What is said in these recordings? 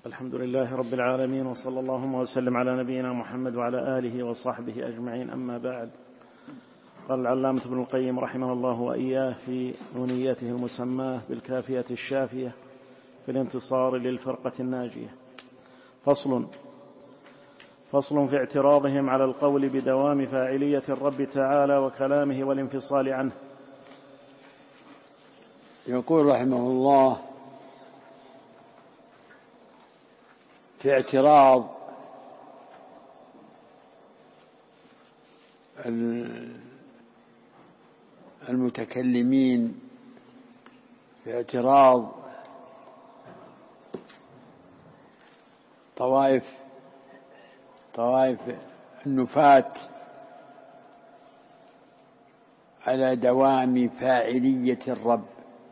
الحمد لله رب العالمين، وصلى اللهم وسلم على نبينا محمد وعلى آله وصحبه أجمعين. أما بعد، قال العلامة ابن القيم رحمه الله وإياه في نونيته المسماة بالكافية الشافية في الانتصار للفرقة الناجية: فصل في اعتراضهم على القول بدوام فاعلية الرب تعالى وكلامه والانفصال عنه. يقول رحمه الله في اعتراض المتكلمين، في اعتراض طوائف النفاة على دوام فاعلية الرب.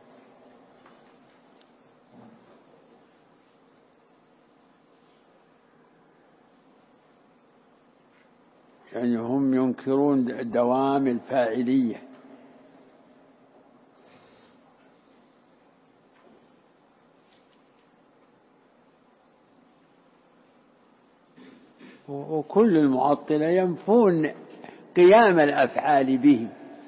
يعني هم ينكرون دوام الفاعلية، وكل المعطلة ينفون قيام الأفعال به.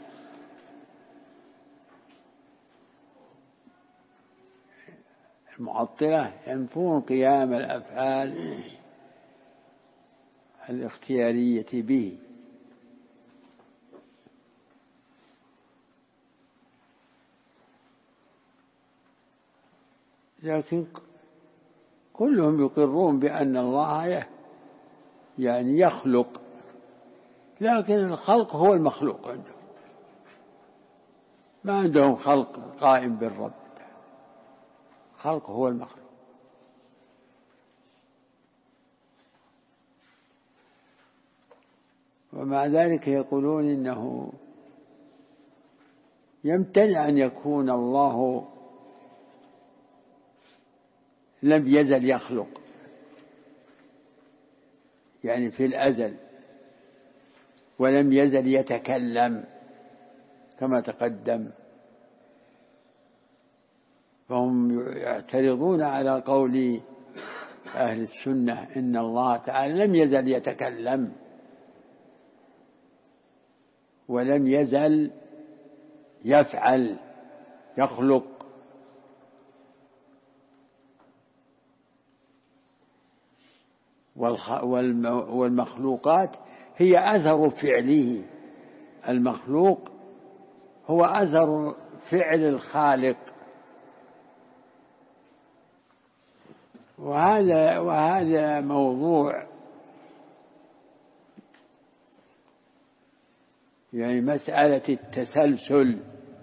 المعطلة ينفون قيام الأفعال الاختيارية به، لكن كلهم يقرون بأن الله يعني يخلق، لكن الخلق هو المخلوق عندهم، ما عندهم خلق قائم بالرب، خلق هو المخلوق. ومع ذلك يقولون إنه يمتنع أن يكون الله لم يزل يخلق، يعني في الأزل، ولم يزل يتكلم كما تقدم. فهم يعترضون على قول أهل السنة إن الله تعالى لم يزل يتكلم ولم يزل يفعل يخلق. والمخلوقات هي أثر فعله، المخلوق هو أثر فعل الخالق. وهذا موضوع يعني مسألة التسلسل،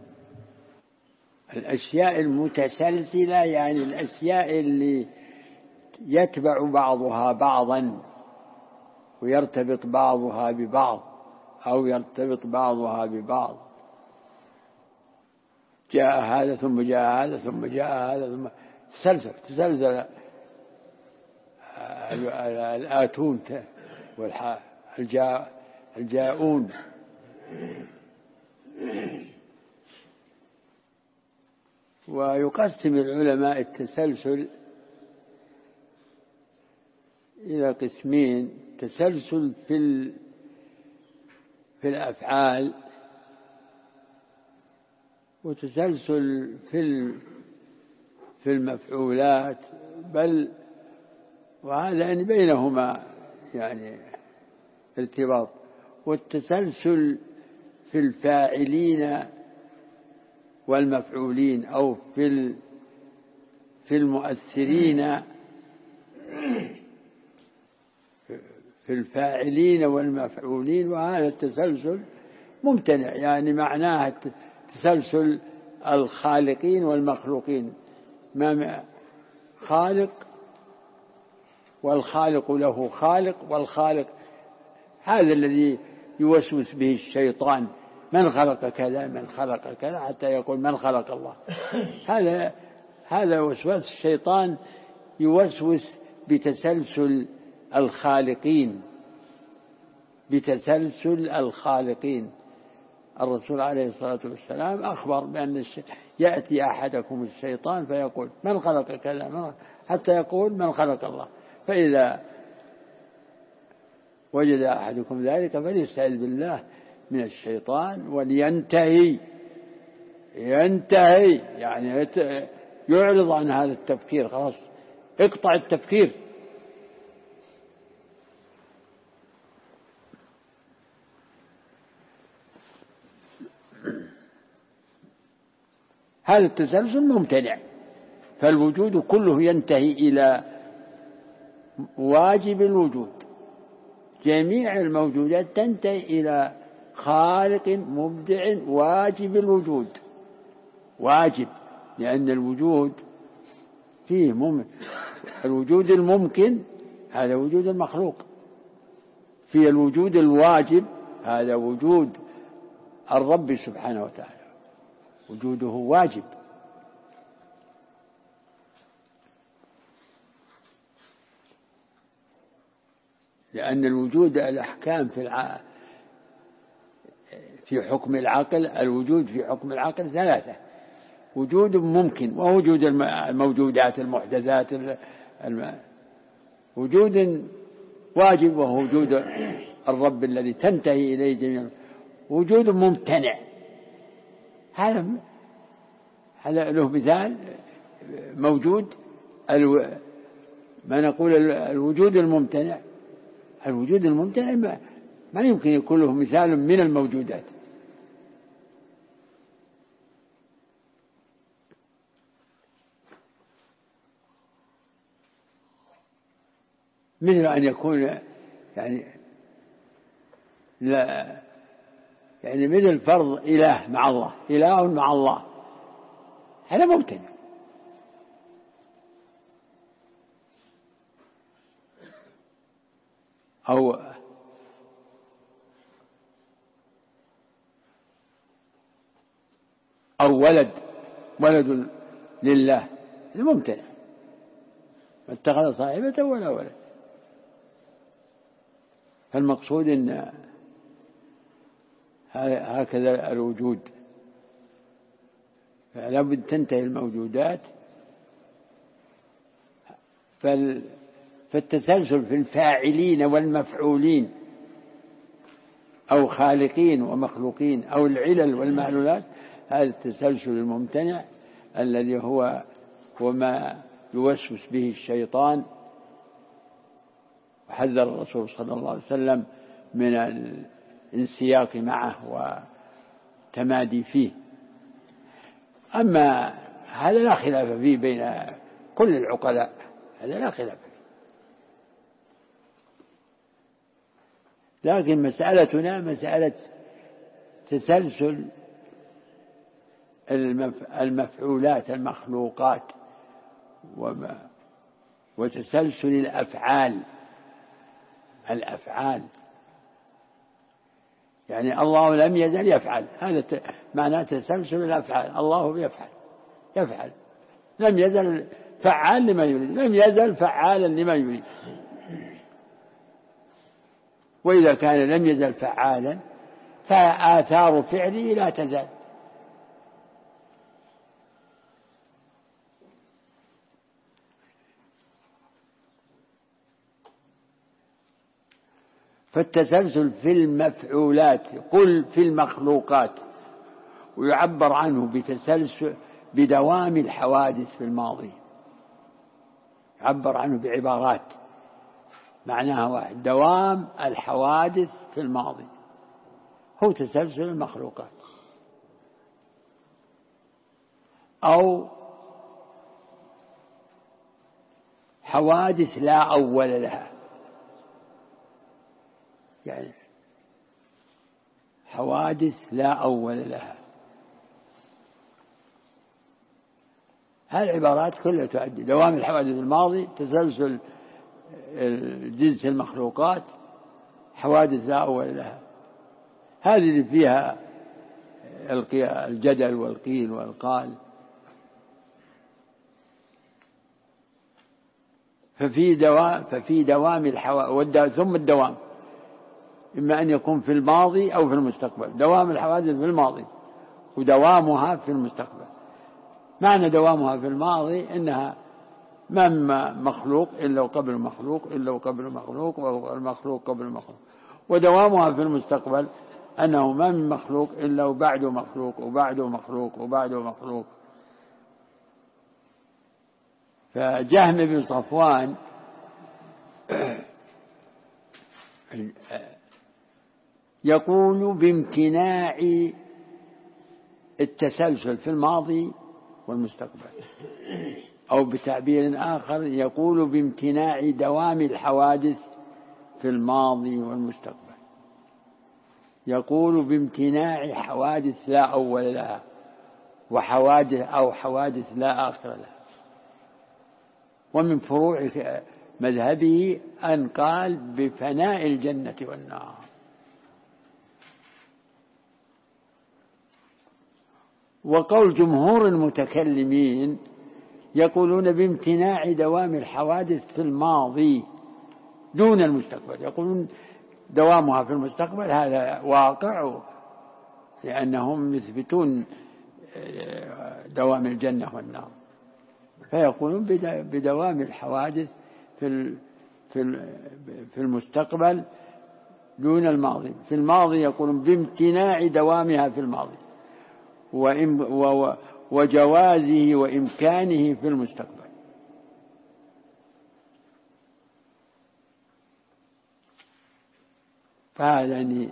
الأشياء المتسلسلة، يعني الأشياء اللي يتبع بعضها بعضا ويرتبط بعضها ببعض أو يرتبط بعضها ببعض. جاء هذا ثم جاء هذا ثم جاء هذا ثم تسلسل الآتون الجاؤون. ويقسم العلماء التسلسل إلى قسمين: تسلسل في الأفعال، وتسلسل في المفعولات، بل وهذا يعني بينهما يعني ارتباط. والتسلسل في الفاعلين والمفعولين، أو في المؤثرين، في الفاعلين والمفعولين، وهذا التسلسل ممتنع، يعني معناه تسلسل الخالقين والمخلوقين، ما خالق والخالق له خالق، والخالق هذا الذي يوسوس به الشيطان: من خلق كذا من خلق كذا، حتى يقول من خلق الله. هذا وسواس الشيطان، يوسوس بتسلسل الخالقين، الرسول عليه الصلاة والسلام أخبر بأن يأتي أحدكم الشيطان فيقول من خلق كذا، حتى يقول من خلق الله. فإذا وجد أحدكم ذلك فليستعذ بالله من الشيطان ولينتهي، يعني يعرض عن هذا التفكير، خلاص اقطع التفكير. هذا التسلسل ممتنع، فالوجود كله ينتهي إلى واجب الوجود، جميع الموجودات تنتهي إلى خالق مبدع واجب الوجود، واجب، لأن الوجود فيه الوجود الممكن هذا وجود المخلوق، في الوجود الواجب هذا وجود الرب سبحانه وتعالى، وجوده واجب. لأن الوجود الأحكام في حكم العقل، الوجود في حكم العقل ثلاثة: وجود ممكن، ووجود الموجودات المحدثات، وجود واجب وهو وجود الرب الذي تنتهي إليه جميع، وجود ممتنع. هذا له مثال موجود، ما نقول الوجود الممتنع، الوجود الممتنع ما يمكن يكون له مثال من الموجودات. مثل أن يكون يعني لا، يعني مثل فرض إله مع الله، إله مع الله، هذا ممتنع. أو ولد لله، هذا ممتنع، ما اتخذ صاحبة ولا ولد. فالمقصود أن هكذا الوجود، فلا بد تنتهي الموجودات. فالتسلسل في الفاعلين والمفعولين أو خالقين ومخلوقين أو العلل والمعلولات، هذا التسلسل الممتنع الذي هو ما يوسوس به الشيطان، وحذر الرسول صلى الله عليه وسلم من الانسياق معه وتمادي فيه. أما هذا لا خلاف فيه بين كل العقلاء، هذا لا خلاف فيه. لكن مسألتنا مسألة تسلسل المفعولات المخلوقات وتسلسل الأفعال. يعني الله لم يزل يفعل، هذا معناه تسلسل الأفعال، الله يفعل، لم يزل فعال لما يريد، لم يزل فعالا لما يريد. وإذا كان لم يزل فعالا فآثار فعله لا تزال. فالتسلسل في المفعولات، قل في المخلوقات، ويعبر عنه بتسلسل بدوام الحوادث في الماضي، يعبر عنه بعبارات معناها واحد: دوام الحوادث في الماضي، هو تسلسل المخلوقات. أو حوادث لا أول لها، يعني حوادث لا أول لها. هذه العبارات كلها تؤدي دوام الحوادث الماضي، تسلسل جنس المخلوقات، حوادث لا أول لها. هذه اللي فيها الجدل والقيل والقال. ففي دوام ثم الدوام. إما أن يكون في الماضي أو في المستقبل. دوام الحوادث في الماضي ودوامها في المستقبل. معنى دوامها في الماضي إنها ما مخلوق إلا وقبل مخلوق إلا وقبل مخلوق والمخلوق قبل مخلوق. ودوامها في المستقبل أنه ما من مخلوق إلا وبعده مخلوق وبعده مخلوق وبعده مخلوق. فجهم بن صفوان يقول بامتناع التسلسل في الماضي والمستقبل، أو بتعبير آخر يقول بامتناع دوام الحوادث في الماضي والمستقبل. يقول بامتناع حوادث لا أول لها وحوادث أو حوادث لا آخر لها. ومن فروع مذهبه أن قال بفناء الجنة والنار. وقول جمهور المتكلمين يقولون بامتناع دوام الحوادث في الماضي دون المستقبل. يقولون دوامها في المستقبل هذا واقع، لأنهم يثبتون دوام الجنة والنار، فيقولون بدوام الحوادث في المستقبل دون الماضي. في الماضي يقولون بامتناع دوامها في الماضي وجوازه وإمكانه في المستقبل. فهذا يعني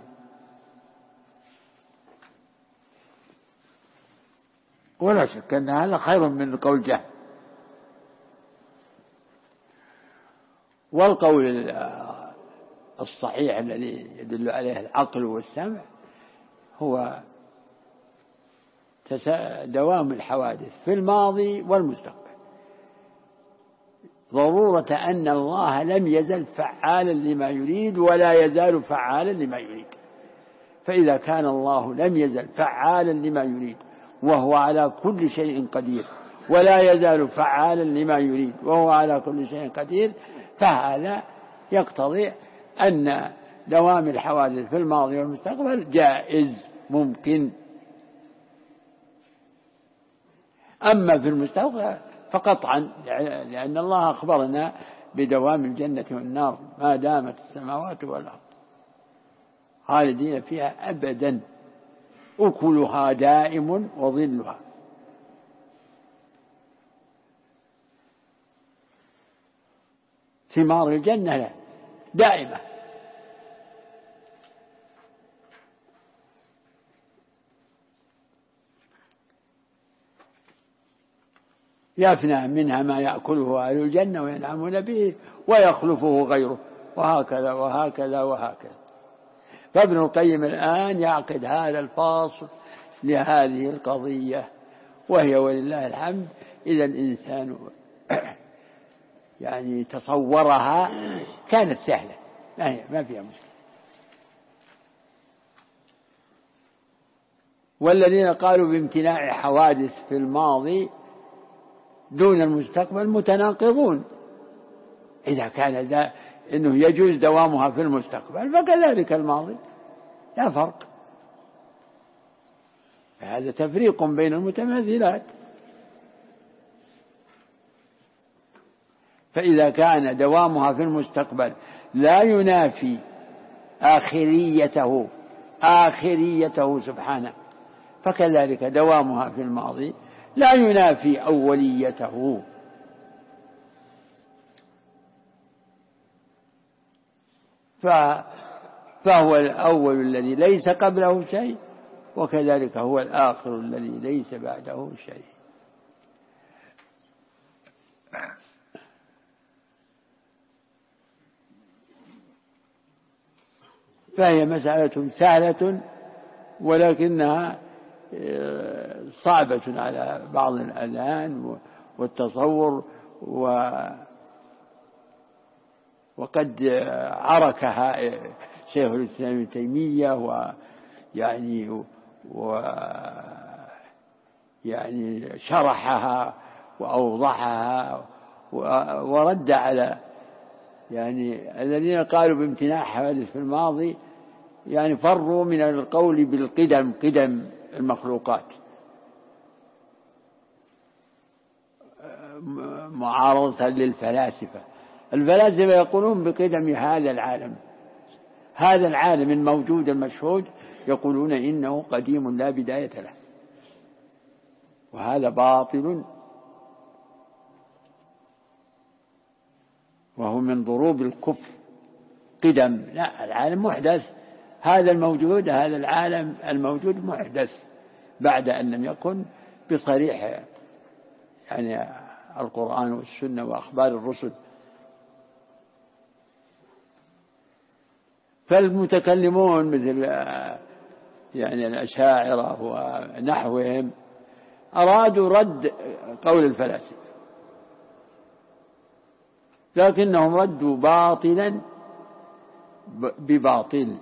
ولا شك أن هذا خير من قول جهل. والقول الصحيح الذي يدل عليه العقل والسمع هو دوام الحوادث في الماضي والمستقبل، ضرورة أن الله لم يزل فعالا لما يريد ولا يزال فعالا لما يريد. فإذا كان الله لم يزل فعالا لما يريد وهو على كل شيء قدير ولا يزال فعالا لما يريد وهو على كل شيء قدير، فهذا يقتضي أن دوام الحوادث في الماضي والمستقبل جائز ممكن. أما في المستقبل فقطعا، لأن الله أخبرنا بدوام الجنة والنار ما دامت السماوات والأرض خالدين فيها أبدا أكلها دائم وظلها. ثمار الجنة دائمة. يفنى منها ما يأكله أهل الجنة وينعمون به ويخلفه غيره، وهكذا وهكذا وهكذا. فابن القيم الآن يعقد هذا الفاصل لهذه القضية، وهي ولله الحمد إذا الإنسان يعني تصورها كانت سهلة ما فيها مشكلة. والذين قالوا بامتناع حوادث في الماضي دون المستقبل متناقضون. إذا كان إنه يجوز دوامها في المستقبل فكذلك الماضي، لا فرق. هذا تفريق بين المتماثلات. فإذا كان دوامها في المستقبل لا ينافي آخريته سبحانه، فكذلك دوامها في الماضي لا ينافي أوليته. فهو الأول الذي ليس قبله شيء، وكذلك هو الآخر الذي ليس بعده شيء. فهي مسألة سهلة ولكنها صعبة على بعض الأذهان والتصور، وقد عركها شيخ الإسلام ابن تيمية ويعني شرحها وأوضحها ورد على يعني الذين قالوا بامتناع حوادث في الماضي يعني فروا من القول بالقدم، قدم المخلوقات، معارضة للفلاسفة. الفلاسفة يقولون بقدم هذا العالم، هذا العالم الموجود المشهود، يقولون إنه قديم لا بداية له، وهذا باطل، وهو من ضروب الكفر. قدم، لا، العالم محدث، هذا الموجود، هذا العالم الموجود محدث بعد أن لم يكن بصريح يعني القرآن والسنة وأخبار الرسل. فالمتكلمون مثل يعني الأشاعرة ونحوهم أرادوا رد قول الفلاسفة، لكنهم ردوا باطلا بباطل،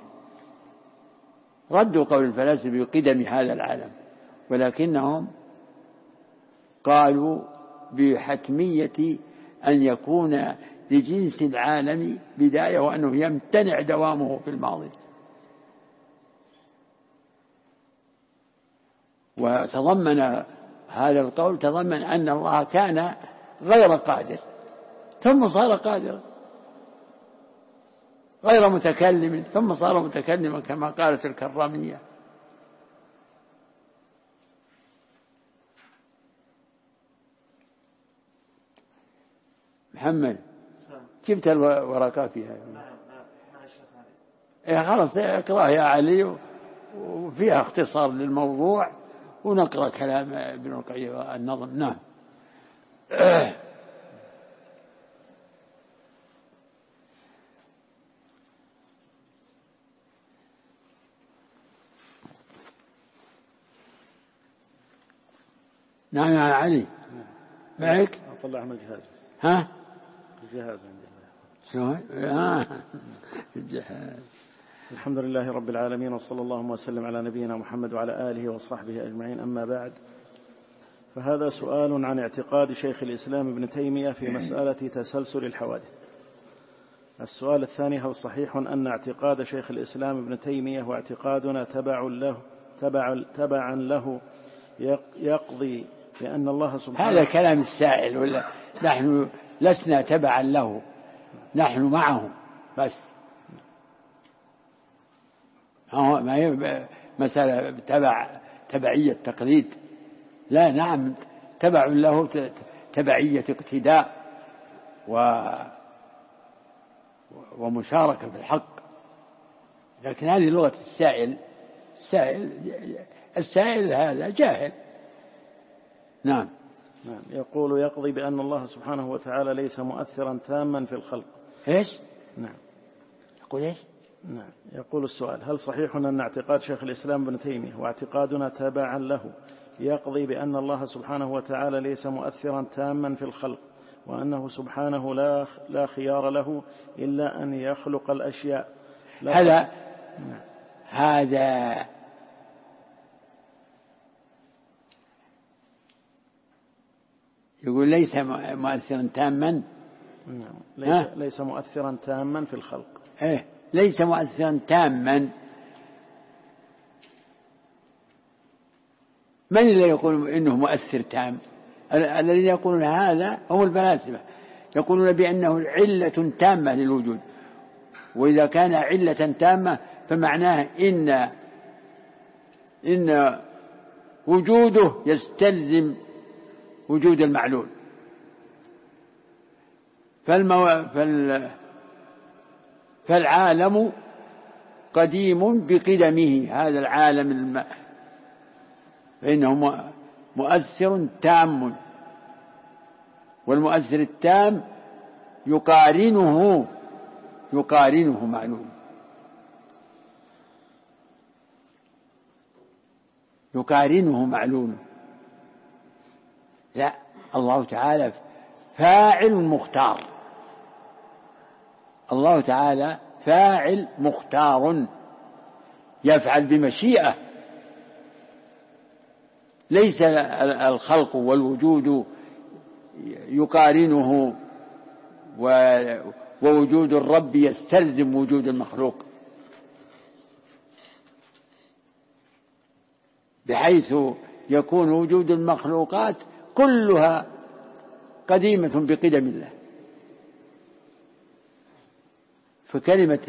ردوا قول الفلاسفة بقدم هذا العالم، ولكنهم قالوا بحتمية أن يكون لجنس العالم بداية، وأنه يمتنع دوامه في الماضي. وتضمن هذا القول تضمن أن الله كان غير قادر ثم صار قادرا، غير متكلم ثم صار متكلما، كما قالت الكرامية. محمد، جبت الورقات فيها؟ خلاص اقرأ يا علي، وفيها اختصار للموضوع، ونقرأ كلام ابن القيم النظم. نعم. نعم يا علي، معك؟ أطلع من الجهاز بس. ها؟ الجهاز عندي. شلون؟ الجهاز. الحمد لله رب العالمين، وصلى الله وسلم على نبينا محمد وعلى آله وصحبه أجمعين، أما بعد، فهذا سؤال عن اعتقاد شيخ الإسلام ابن تيمية في مسألة تسلسل الحوادث. السؤال الثاني: هل صحيح أن اعتقاد شيخ الإسلام ابن تيمية واعتقادنا تبعا له يقضي بأن الله سبحانه؟ هذا كلام السائل، ولا نحن لسنا تبعا له، نحن معه بس، ما هي مسألة تبعية تقليد، لا، نعم، تبع له تبعية اقتداء ومشاركة في الحق. لكن هذه لغة السائل هذا جاهل. نعم. يقول: يقضي بأن الله سبحانه وتعالى ليس مؤثرا تاما في الخلق. إيش؟ نعم. يقول إيش؟ نعم. يقول السؤال: هل صحيح أن اعتقاد شيخ الإسلام ابن تيمية واعتقادنا تبعا له يقضي بأن الله سبحانه وتعالى ليس مؤثرا تاما في الخلق، وأنه سبحانه لا خيار له إلا أن يخلق الأشياء؟ هذا يقول ليس مؤثرا تاما. ليس مؤثرا تاما في الخلق. ليس مؤثرا تاما. من اللي يقول إنه مؤثر تام؟ الذين يقولون هذا هم الفلاسفة، يقولون بأنه علة تامة للوجود، وإذا كان علة تامة فمعناه إن وجوده يستلزم وجود المعلول. فالعالم قديم بقدمه، هذا العالم فإنه مؤثر تام، والمؤثر التام يقارنه معلول، يقارنه معلول. لا، الله تعالى فاعل مختار، الله تعالى فاعل مختار يفعل بمشيئة، ليس الخلق والوجود يقارنه، ووجود الرب يستلزم وجود المخلوق. بحيث يكون وجود المخلوقات كلها قديمة بقدم الله. فكلمة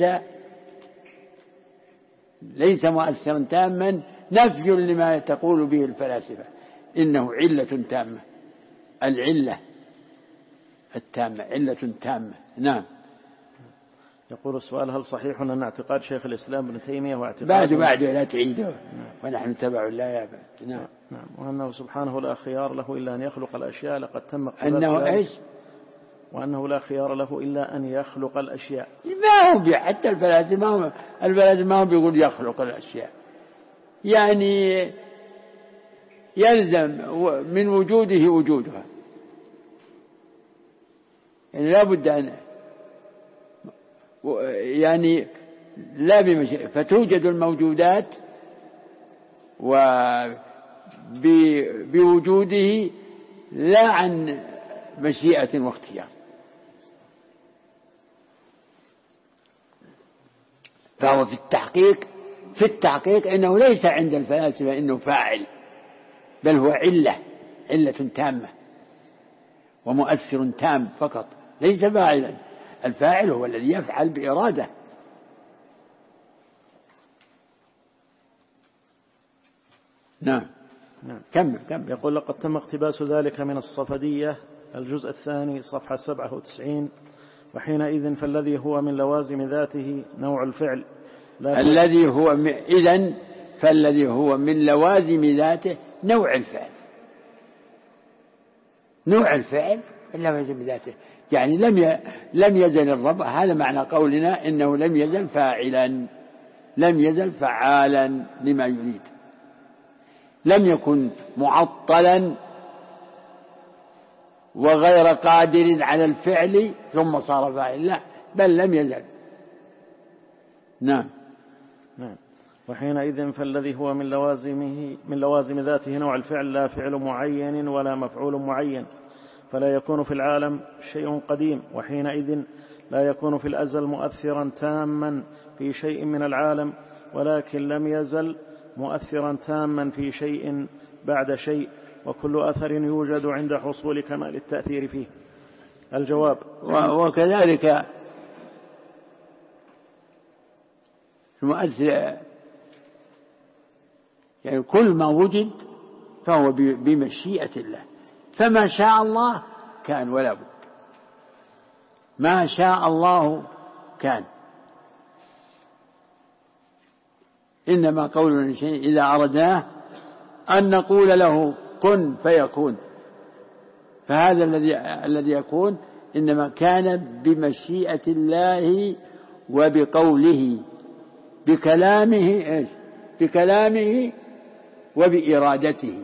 ليس مؤثرا تاما نفي لما تقول به الفلاسفة إنه علة تامة. العلة التامة علة تامة. نعم. يقول السؤال: هل صحيح أن اعتقاد شيخ الإسلام ابن تيمية واعتقاد بعد لا تعيده ونحن نتبع الله يا بعد. نعم. وأنه سبحانه لا خيار له إلا أن يخلق الأشياء لقد تم أنه إيش؟ وأنه لا خيار له إلا أن يخلق الأشياء. ما هو حتى الفلاسفة ما هو بيقول يخلق الأشياء، يعني يلزم من وجوده وجودها، يعني لا بد أن يعني لا بمشيئة، فتوجد الموجودات بوجوده لا عن مشيئة واختيار. فهو في التحقيق إنه ليس عند الفلاسفة إنه فاعل، بل هو علة تامة ومؤثر تام فقط، ليس فاعلا. الفاعل هو الذي يفعل بإرادة. نعم. كمل. يقول: لقد تم اقتباس ذلك من الصفدية الجزء الثاني صفحة 97. وحينئذ فالذي هو من لوازم ذاته نوع الفعل فالذي هو من لوازم ذاته نوع الفعل من لوازم ذاته، يعني لم يزل الرب. هذا معنى قولنا إنه لم يزل فاعلا، لم يزل فعالا لما يريد، لم يكن معطلا وغير قادر على الفعل ثم صار فاعلا، لا، بل لم يزل. نعم. وحينئذ فالذي هو من لوازم ذاته نوع الفعل لا فعل معين ولا مفعول معين، فلا يكون في العالم شيء قديم، وحينئذ لا يكون في الأزل مؤثرا تاما في شيء من العالم، ولكن لم يزل مؤثرا تاما في شيء بعد شيء، وكل أثر يوجد عند حصول كمال التأثير فيه. الجواب: وكذلك المؤثر يعني كل ما وجد فهو بمشيئة الله، فما شاء الله كان ولا بد، ما شاء الله كان. إنما قولنا شيء إذا أردناه أن نقول له كن فيكون، فهذا الذي يكون إنما كان بمشيئة الله وبقوله، بكلامه وبإرادته.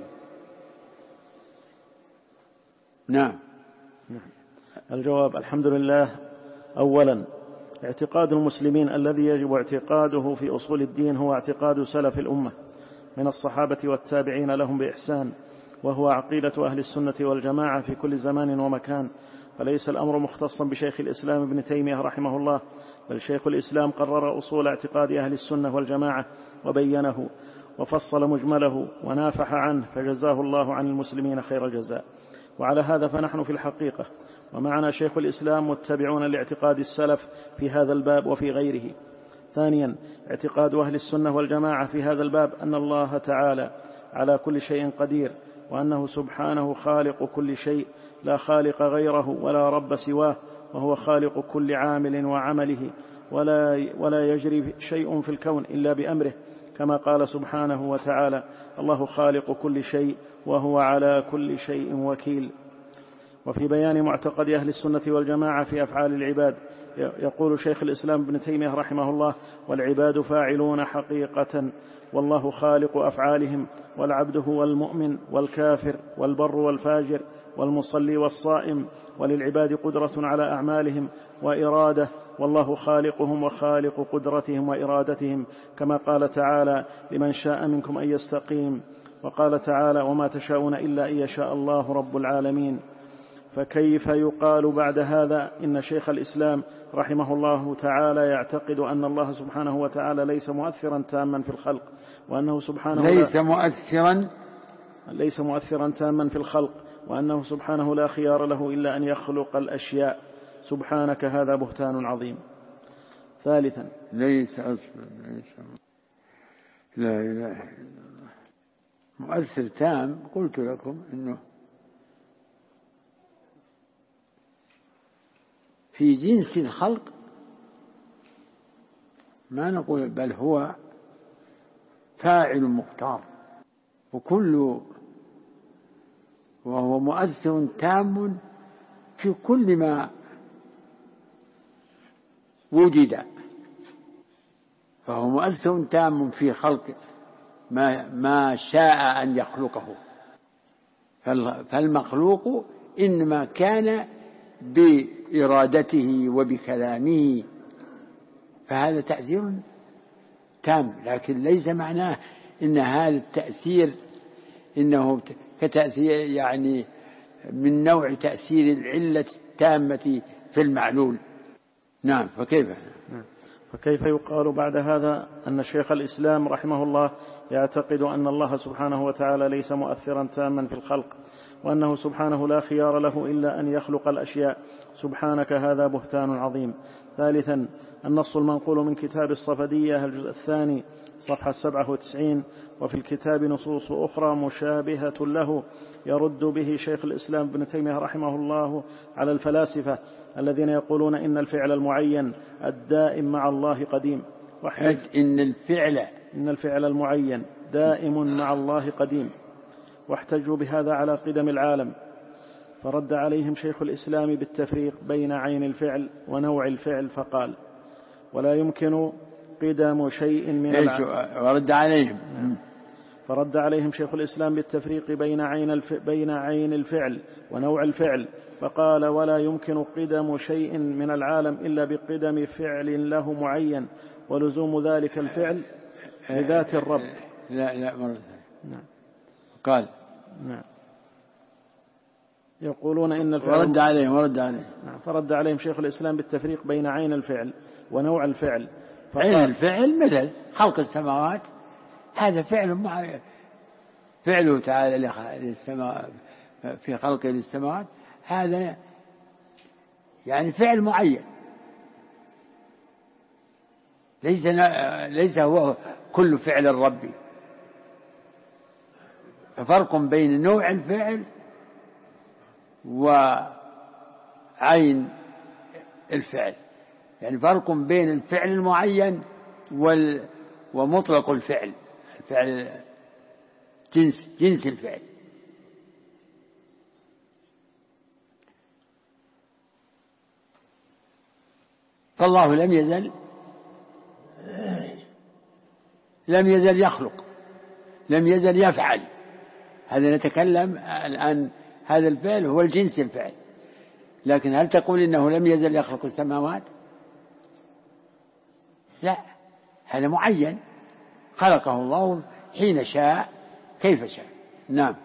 نعم. الجواب: الحمد لله. أولا، اعتقاد المسلمين الذي يجب اعتقاده في أصول الدين هو اعتقاد سلف الأمة من الصحابة والتابعين لهم بإحسان، وهو عقيدة أهل السنة والجماعة في كل زمان ومكان، فليس الأمر مختصا بشيخ الإسلام ابن تيمية رحمه الله، بل شيخ الإسلام قرر أصول اعتقاد أهل السنة والجماعة وبينه وفصل مجمله ونافح عنه، فجزاه الله عن المسلمين خير الجزاء. وعلى هذا فنحن في الحقيقة ومعنا شيخ الإسلام متبعون لاعتقاد السلف في هذا الباب وفي غيره. ثانيا، اعتقاد أهل السنة والجماعة في هذا الباب أن الله تعالى على كل شيء قدير، وأنه سبحانه خالق كل شيء لا خالق غيره ولا رب سواه، وهو خالق كل عامل وعمله، ولا يجري شيء في الكون إلا بأمره، كما قال سبحانه وتعالى: الله خالق كل شيء وهو على كل شيء وكيل. وفي بيان معتقد أهل السنة والجماعة في أفعال العباد يقول شيخ الإسلام ابن تيمية رحمه الله: والعباد فاعلون حقيقة، والله خالق أفعالهم، والعبد هو المؤمن والكافر والبر والفاجر والمصلي والصائم، وللعباد قدرة على أعمالهم وإرادة، والله خالقهم وخالق قدرتهم وإرادتهم، كما قال تعالى: لمن شاء منكم أن يستقيم. وقال تعالى: وما تشاءون إلا أن يشاء الله رب العالمين. فكيف يقال بعد هذا إن شيخ الإسلام رحمه الله تعالى يعتقد أن الله سبحانه وتعالى ليس مؤثرا تاما في الخلق، وأنه سبحانه ليس مؤثرا تاما في الخلق، وأنه سبحانه لا خيار له إلا أن يخلق الأشياء. سبحانك هذا بهتان عظيم. ثالثا ليس أصلا لا إله إلا الله مؤثر تام. قلت لكم أنه في جنس الخلق ما نقول، بل هو فاعل مختار، وهو مؤثر تام في كل ما وجد، فهو مؤثر تام في خلق ما شاء أن يخلقه. فالمخلوق إنما كان بإرادته وبكلامه، فهذا تأثير تام، لكن ليس معناه إن هذا التأثير إنه كتأثير يعني من نوع تأثير العلة التامة في المعلول. نعم. فكيف يقال بعد هذا أن شيخ الإسلام رحمه الله يعتقد أن الله سبحانه وتعالى ليس مؤثرا تاما في الخلق، وأنه سبحانه لا خيار له إلا أن يخلق الأشياء؟ سبحانك هذا بهتان عظيم. ثالثا النص المنقول من كتاب الصفدية الجزء الثاني صفحة 97، وفي الكتاب نصوص أخرى مشابهة له يرد به شيخ الإسلام ابن تيمية رحمه الله على الفلاسفة الذين يقولون إن الفعل المعين الدائم مع الله قديم. إن الفعل المعين دائم مع الله قديم، واحتجوا بهذا على قدم العالم، فرد عليهم شيخ الإسلام بالتفريق بين عين الفعل ونوع الفعل، فقال: ولا يمكن قدم شيء من العالم. فرد عليهم شيخ الإسلام بالتفريق بين عين الفعل ونوع الفعل، فقال: ولا يمكن قدم شيء من العالم إلا بقدم فعل له معين، ولزوم ذلك الفعل لذات الرب. لا مرة ثانية. قال نعم. يقولون إن الفعل ورد عليهم. فرد عليهم شيخ الإسلام بالتفريق بين عين الفعل ونوع الفعل. عين الفعل مثل خلق السماوات، هذا فعله تعالى للسماء في خلقه للسماوات، هذا يعني فعل معين، ليس هو كل فعل الرب. ففرق بين نوع الفعل وعين الفعل، يعني فرق بين الفعل المعين ومطلق الفعل جنس الفعل. فالله لم يزل يخلق، لم يزل يفعل. هذا نتكلم الآن، هذا الفعل هو الجنس الفعل، لكن هل تقول إنه لم يزل يخلق السماوات؟ لا، هذا معين خلقه الله حين شاء كيف شاء. نعم.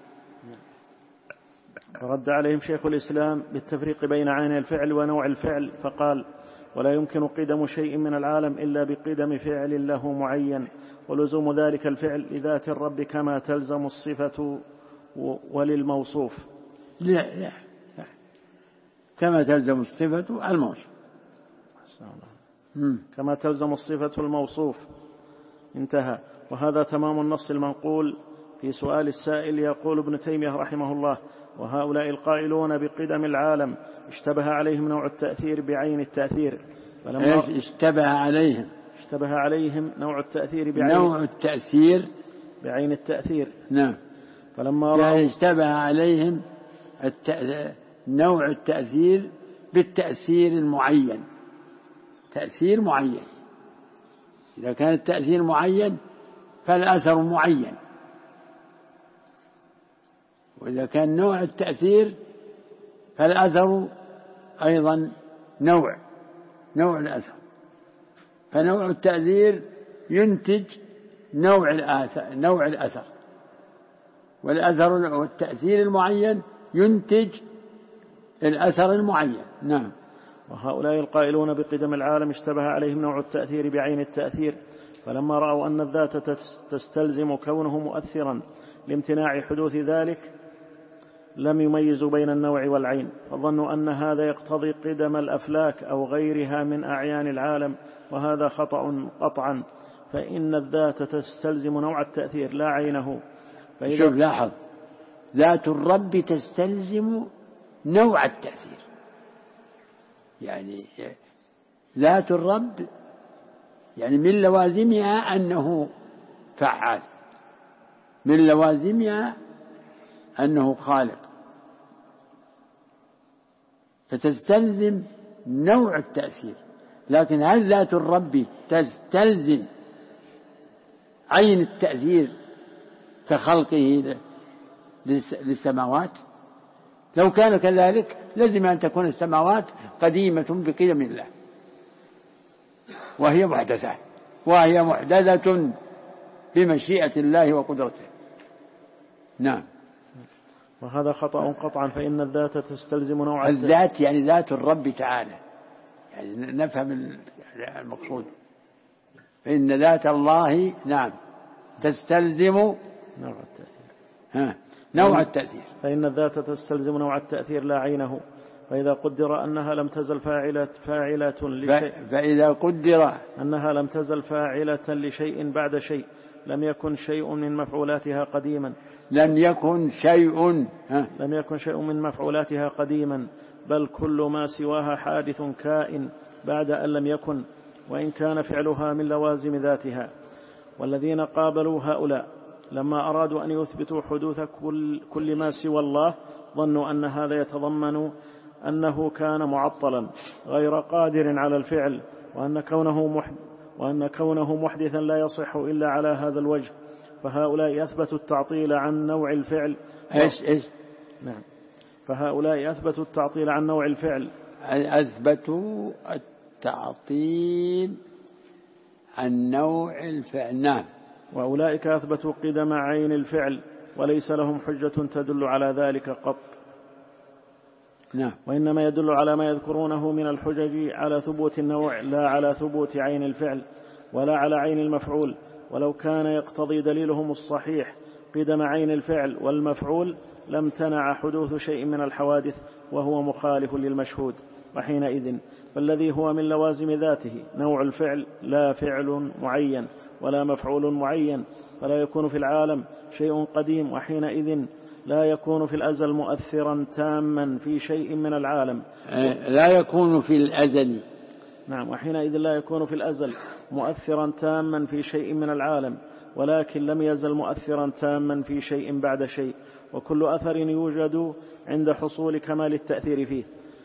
رد عليهم شيخ الإسلام بالتفريق بين عين الفعل ونوع الفعل، فقال: ولا يمكن قدم شيء من العالم إلا بقدم فعل له معين، ولزوم ذلك الفعل لذات الرب كما تلزم الصفة وللموصوف. لا كما تلزم الصفة الموصوف. كما تلزم الصفة الموصوف. انتهى. وهذا تمام النص المنقول في سؤال السائل. يقول ابن تيمية رحمه الله: وهؤلاء القائلون بقدم العالم اشتبه عليهم نوع التأثير بعين التأثير. اشتبه عليهم نوع التأثير بعين التأثير. نعم. فلما يعني اشتبه عليهم نوع التأثير بالتأثير المعين، تأثير معين. إذا كان التأثير معين فالأثر معين، وإذا كان نوع التأثير فالأثر أيضا نوع الأثر. فنوع التأثير ينتج نوع الأثر، والأثر والتأثير المعين ينتج الأثر المعين. نعم. وهؤلاء القائلون بقدم العالم اشتبه عليهم نوع التأثير بعين التأثير، فلما رأوا أن الذات تستلزم كونه مؤثرا لامتناع حدوث ذلك لم يميزوا بين النوع والعين، فظنوا أن هذا يقتضي قدم الأفلاك أو غيرها من أعيان العالم، وهذا خطأ قطعا، فإن الذات تستلزم نوع التأثير لا عينه. شوف لاحظ، ذات الرب تستلزم نوع التأثير، يعني ذات الرب يعني من لوازمها أنه فعال، من لوازمها أنه خالق، فتستلزم نوع التأثير. لكن هل ذات الرب تستلزم عين التأثير كخلقه للسماوات؟ لو كان كذلك لازم أن تكون السماوات قديمة بقدم الله، وهي محدثة، وهي محدثة بمشيئة الله وقدرته. نعم. وهذا خطأ قطعا، فإن الذات تستلزم نوع الذات يعني ذات الرب تعالى، يعني نفهم المقصود. فإن ذات الله نعم تستلزم نوع التأثير. فإن الذات تستلزم نوع التأثير لا عينه، فإذا قدر أنها لم تزل فاعلة لشيء، فإذا قدر أنها لم تزل فاعلة لشيء بعد شيء لم يكن شيء من مفعولاتها قديما، لم يكن شيء من مفعولاتها قديما، بل كل ما سواها حادث كائن بعد أن لم يكن، وإن كان فعلها من لوازم ذاتها. والذين قابلوا هؤلاء لما أرادوا أن يثبتوا حدوث كل ما سوى الله ظنوا أن هذا يتضمن أنه كان معطلا غير قادر على الفعل، وأن كونه محدثا لا يصح إلا على هذا الوجه، فهؤلاء أثبتوا التعطيل عن نوع الفعل. نعم، فهؤلاء أثبتوا التعطيل عن نوع الفعل، أثبتوا التعطيل عن نوع الفعل. نعم. وأولئك أثبتوا قدم عين الفعل، وليس لهم حجة تدل على ذلك قط. نعم. وإنما يدل على ما يذكرونه من الحجج على ثبوت النوع، لا على ثبوت عين الفعل ولا على عين المفعول. ولو كان يقتضي دليلهم الصحيح قدم عين الفعل والمفعول لم تنع حدوث شيء من الحوادث، وهو مخالف للمشهود. وحينئذ فالذي هو من لوازم ذاته نوع الفعل لا فعل معين ولا مفعول معين، فلا يكون في العالم شيء قديم، وحينئذ لا يكون في الأزل مؤثرا تاما في شيء من العالم. لا يكون في الأزل. نعم، وحينئذ لا يكون في الأزل مؤثرا تاما في شيء من العالم، ولكن لم يزل مؤثرا تاما في شيء بعد شيء، وكل أثر يوجد عند حصول كمال التأثير فيه،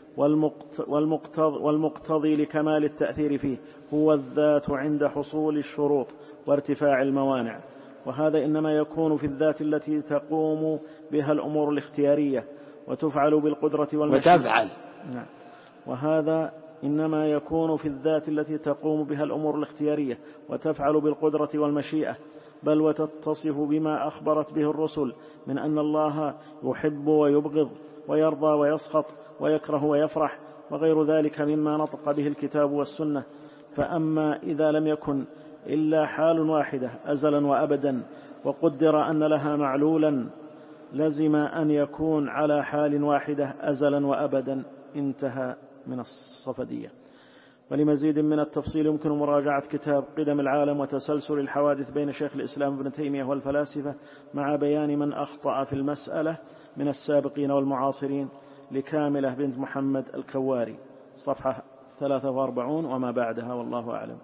والمقتضي لكمال التأثير فيه هو الذات عند حصول الشروط وارتفاع الموانع. وهذا إنما يكون في الذات التي تقوم بها الأمور الاختيارية وتفعل بالقدرة والمشيئة. نعم. وهذا إنما يكون في الذات التي تقوم بها الأمور الاختيارية وتفعل بالقدرة والمشيئة، بل وتتصف بما أخبرت به الرسل من أن الله يحب ويبغض ويرضى ويسخط ويكره ويفرح وغير ذلك مما نطق به الكتاب والسنة. فأما إذا لم يكن إلا حال واحدة أزلا وأبدا وقدر أن لها معلولا لزم أن يكون على حال واحدة أزلا وأبدا. انتهى من الصفدية. ولمزيد من التفصيل يمكن مراجعة كتاب قدم العالم وتسلسل الحوادث بين شيخ الإسلام ابن تيمية والفلاسفة مع بيان من أخطأ في المسألة من السابقين والمعاصرين لكاملة بنت محمد الكواري، صفحة 43 وما بعدها، والله أعلم.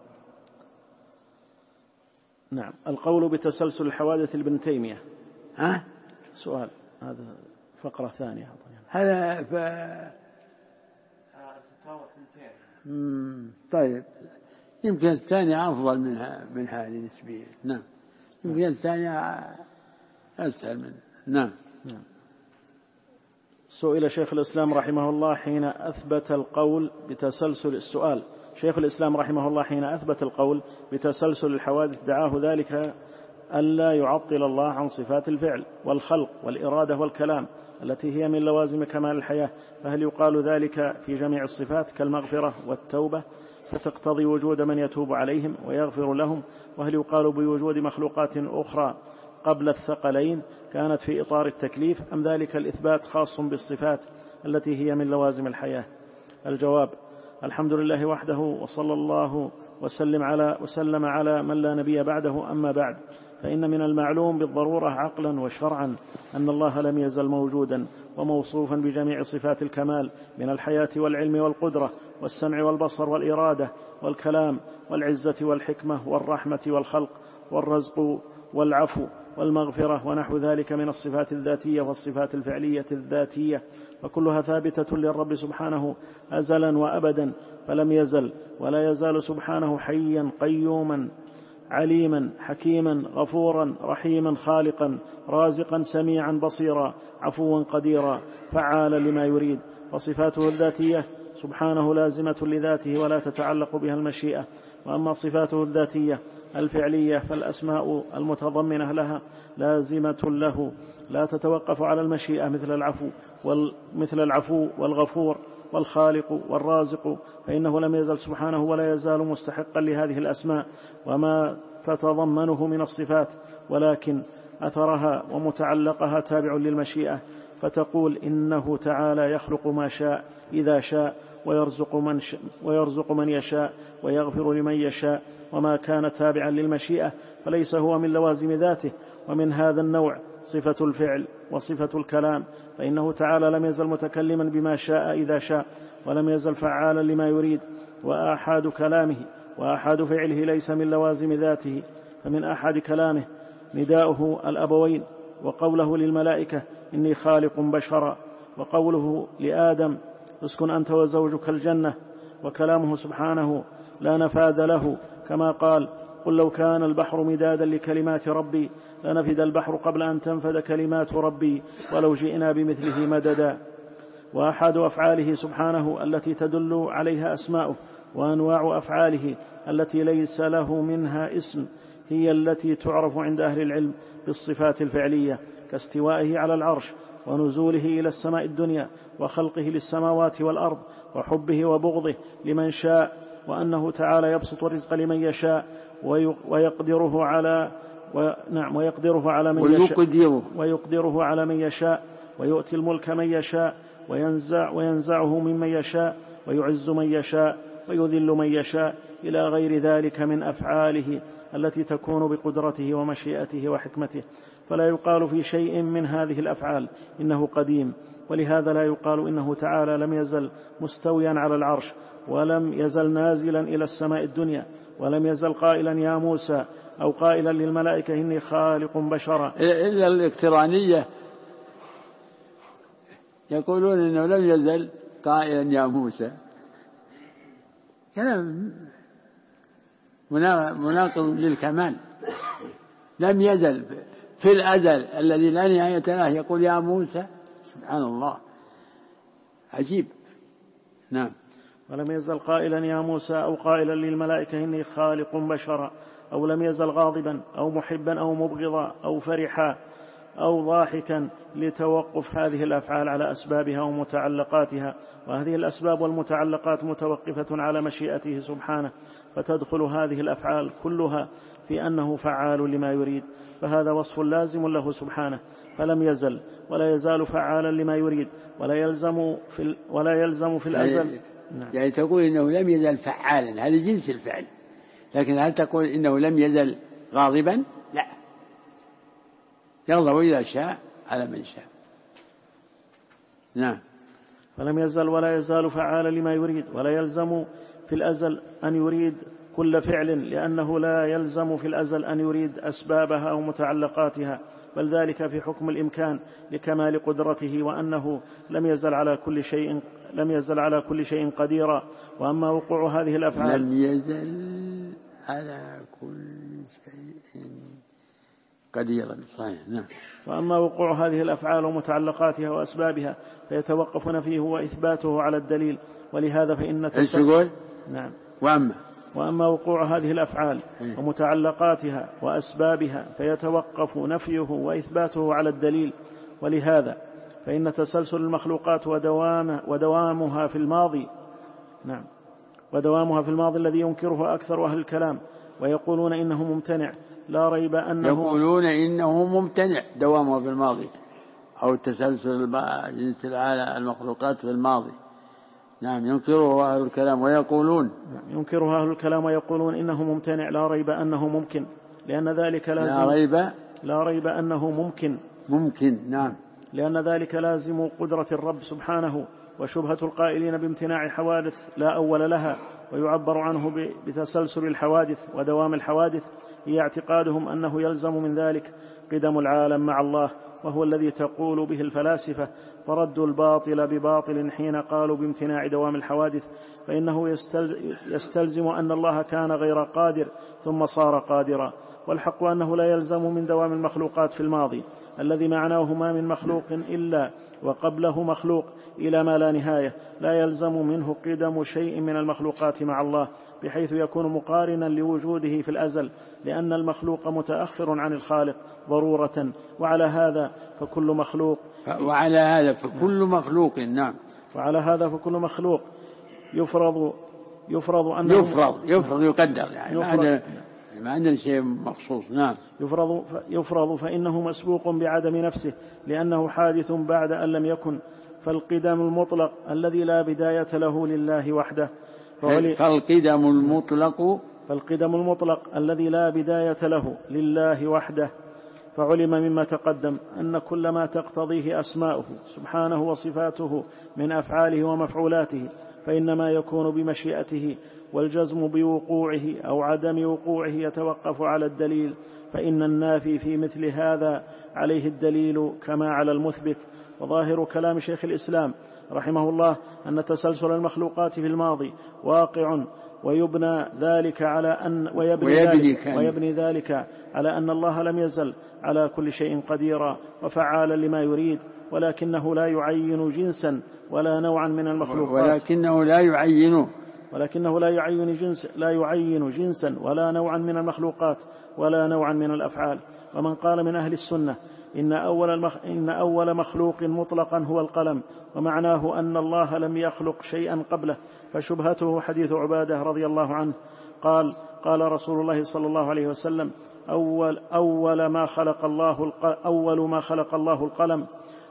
نعم. القول بتسلسل الحوادث لابن تيمية. سؤال، هذا فقرة ثانية. هذا طيب، يمكن الثانية أفضل من هذه نسبيا. نعم، يمكن الثانية أسهل منه. نعم. سئل شيخ الإسلام رحمه الله حين أثبت القول بتسلسل السؤال شيخ الإسلام رحمه الله حين أثبت القول بتسلسل الحوادث دعاه ذلك ألا يعطل الله عن صفات الفعل والخلق والإرادة والكلام التي هي من لوازم كمال الحياة، فهل يقال ذلك في جميع الصفات كالمغفرة والتوبة؟ فتقتضي وجود من يتوب عليهم ويغفر لهم؟ وهل يقال بوجود مخلوقات أخرى قبل الثقلين كانت في إطار التكليف، أم ذلك الإثبات خاص بالصفات التي هي من لوازم الحياة؟ الجواب: الحمد لله وحده، وصلى الله وسلم على من لا نبي بعده. أما بعد، فإن من المعلوم بالضرورة عقلا وشرعا أن الله لم يزل موجودا وموصوفا بجميع صفات الكمال من الحياة والعلم والقدرة والسمع والبصر والإرادة والكلام والعزة والحكمة والرحمة والخلق والرزق والعفو والمغفرة ونحو ذلك من الصفات الذاتية والصفات الفعلية الذاتية، وكلها ثابتة للرب سبحانه أزلا وأبدا، فلم يزل ولا يزال سبحانه حيا قيوما عليما حكيما غفورا رحيما خالقا رازقا سميعا بصيرا عفوا قديرا فعالا لما يريد. وصفاته الذاتية سبحانه لازمة لذاته ولا تتعلق بها المشيئة. وأما صفاته الذاتية الفعلية فالأسماء المتضمنة لها لازمة له لا تتوقف على المشيئة، مثل العفو والغفور والخالق والرازق، فإنه لم يزل سبحانه ولا يزال مستحقا لهذه الأسماء وما تتضمنه من الصفات، ولكن أثرها ومتعلقها تابع للمشيئة، فتقول إنه تعالى يخلق ما شاء إذا شاء ويرزق من يشاء ويغفر لمن يشاء، وما كان تابعا للمشيئة فليس هو من لوازم ذاته. ومن هذا النوع صفة الفعل وصفة الكلام، فإنه تعالى لم يزل متكلما بما شاء إذا شاء، ولم يزل فعالا لما يريد. وآحاد كلامه وآحاد فعله ليس من لوازم ذاته، فمن آحاد كلامه نداؤه الأبوين، وقوله للملائكة إني خالق بشرا، وقوله لآدم اسكن أنت وزوجك الجنة، وكلامه سبحانه لا نفاد له كما قال قل لو كان البحر مدادا لكلمات ربي لنفد البحر قبل أن تنفد كلمات ربي ولو جئنا بمثله مددا. وأحد أفعاله سبحانه التي تدل عليها أسماؤه، وأنواع أفعاله التي ليس له منها اسم هي التي تعرف عند أهل العلم بالصفات الفعلية، كاستوائه على العرش ونزوله إلى السماء الدنيا وخلقه للسماوات والأرض وحبه وبغضه لمن شاء، وأنه تعالى يبسط الرزق لمن يشاء ويقدره على من يشاء ويؤتي الملك من يشاء وينزعه ممن يشاء ويعز من يشاء ويذل من يشاء إلى غير ذلك من أفعاله التي تكون بقدرته ومشيئته وحكمته. فلا يقال في شيء من هذه الأفعال إنه قديم، ولهذا لا يقال إنه تعالى لم يزل مستويا على العرش، ولم يزل نازلا إلى السماء الدنيا، ولم يزل قائلا يا موسى أو قائلا للملائكة إني خالق بشرا. إلا الاقترانية يقولون إنه لم يزل قائلا يا موسى، كلام مناقض للكمال. لم يزل في الأزل الذي لا نهاية له يقول يا موسى، سبحان الله، عجيب. نعم. ولم يزل قائلا يا موسى أو قائلا للملائكة إني خالق بشرا، أو لم يزل غاضبا أو محبا أو مبغضا أو فرحا أو ضاحكا، لتوقف هذه الأفعال على أسبابها ومتعلقاتها، وهذه الأسباب والمتعلقات متوقفة على مشيئته سبحانه، فتدخل هذه الأفعال كلها في أنه فعال لما يريد، فهذا وصف لازم له سبحانه، فلم يزل ولا يزال فعالا لما يريد، ولا يلزم في الأزل. يعني تقول إنه لم يزل فعالا، هذا جنس الفعل، لكن هل تقول إنه لم يزل غاضبا؟ لا، يغضب إذا شاء على من شاء. نعم. فلم يزل ولا يزال فعالا لما يريد، ولا يلزم في الأزل أن يريد كل فعل، لأنه لا يلزم في الأزل أن يريد أسبابها أو متعلقاتها، بل ذلك في حكم الإمكان لكمال قدرته، وأنه لم يزل على كل شيء قديرا. وأما وقوع هذه الأفعال لم يزل على كل شيء قديرا، صحيح. نعم. وأما وقوع هذه الأفعال ومتعلقاتها وأسبابها فيتوقف نفيه وإثباته على الدليل، ولهذا فإن نعم. وأما وقوع هذه الأفعال ومتعلقاتها وأسبابها فيتوقف نفيه وإثباته على الدليل، ولهذا فإن تسلسل المخلوقات ودوامها في الماضي ودوامها في الماضي الذي ينكره أكثر أهل الكلام ويقولون إنه ممتنع لا ريب أنه يقولون إنه ممتنع دوامها في الماضي أو تسلسل جنس المخلوقات في الماضي. نعم ينكره أهل الكلام ويقولون ينكره أهل الكلام ويقولون إنه ممتنع لا ريب أنه ممكن لأن ذلك لازم لا ريب أنه ممكن. نعم لأن ذلك لازم قدرة الرب سبحانه. وشبهة القائلين بامتناع حوادث لا أول لها ويعبر عنه بتسلسل الحوادث ودوام الحوادث هي اعتقادهم أنه يلزم من ذلك قدم العالم مع الله، وهو الذي تقول به الفلاسفة فردوا الباطل بباطل حين قالوا بامتناع دوام الحوادث، فإنه يستلزم أن الله كان غير قادر ثم صار قادرا. والحق أنه لا يلزم من دوام المخلوقات في الماضي الذي معناه ما من مخلوق إلا وقبله مخلوق إلى ما لا نهاية، لا يلزم منه قدم شيء من المخلوقات مع الله بحيث يكون مقارنا لوجوده في الأزل، لأن المخلوق متأخر عن الخالق ضرورة. وعلى هذا فكل مخلوق نعم وعلى هذا فكل مخلوق يفرض أنه يقدر يعني ما عندنا شيء مخصوص. نعم يفرض فإنه مسبوق بعدم نفسه لأنه حادث بعد أن لم يكن. فالقدم المطلق الذي لا بداية له لله وحده فالقدم المطلق الذي لا بداية له لله وحده فعلم مما تقدم أن كل ما تقتضيه أسماؤه سبحانه وصفاته من أفعاله ومفعولاته فإنما يكون بمشيئته، والجزم بوقوعه أو عدم وقوعه يتوقف على الدليل، فإن النافي في مثل هذا عليه الدليل كما على المثبت. وظاهر كلام شيخ الإسلام رحمه الله أن تسلسل المخلوقات في الماضي واقع ويبني ذلك على أن الله لم يزل على كل شيء قديرا وفعالا لما يريد، ولكنه لا يعين جنسا ولا نوعا من المخلوقات ولكنه لا يعين جنسا ولا نوعا من المخلوقات ولا نوعا من الأفعال. ومن قال من أهل السنة إن أول مخلوق مطلقا هو القلم ومعناه أن الله لم يخلق شيئا قبله، فشبهته حديث عبادة رضي الله عنه قال رسول الله صلى الله عليه وسلم أول ما خلق الله القلم،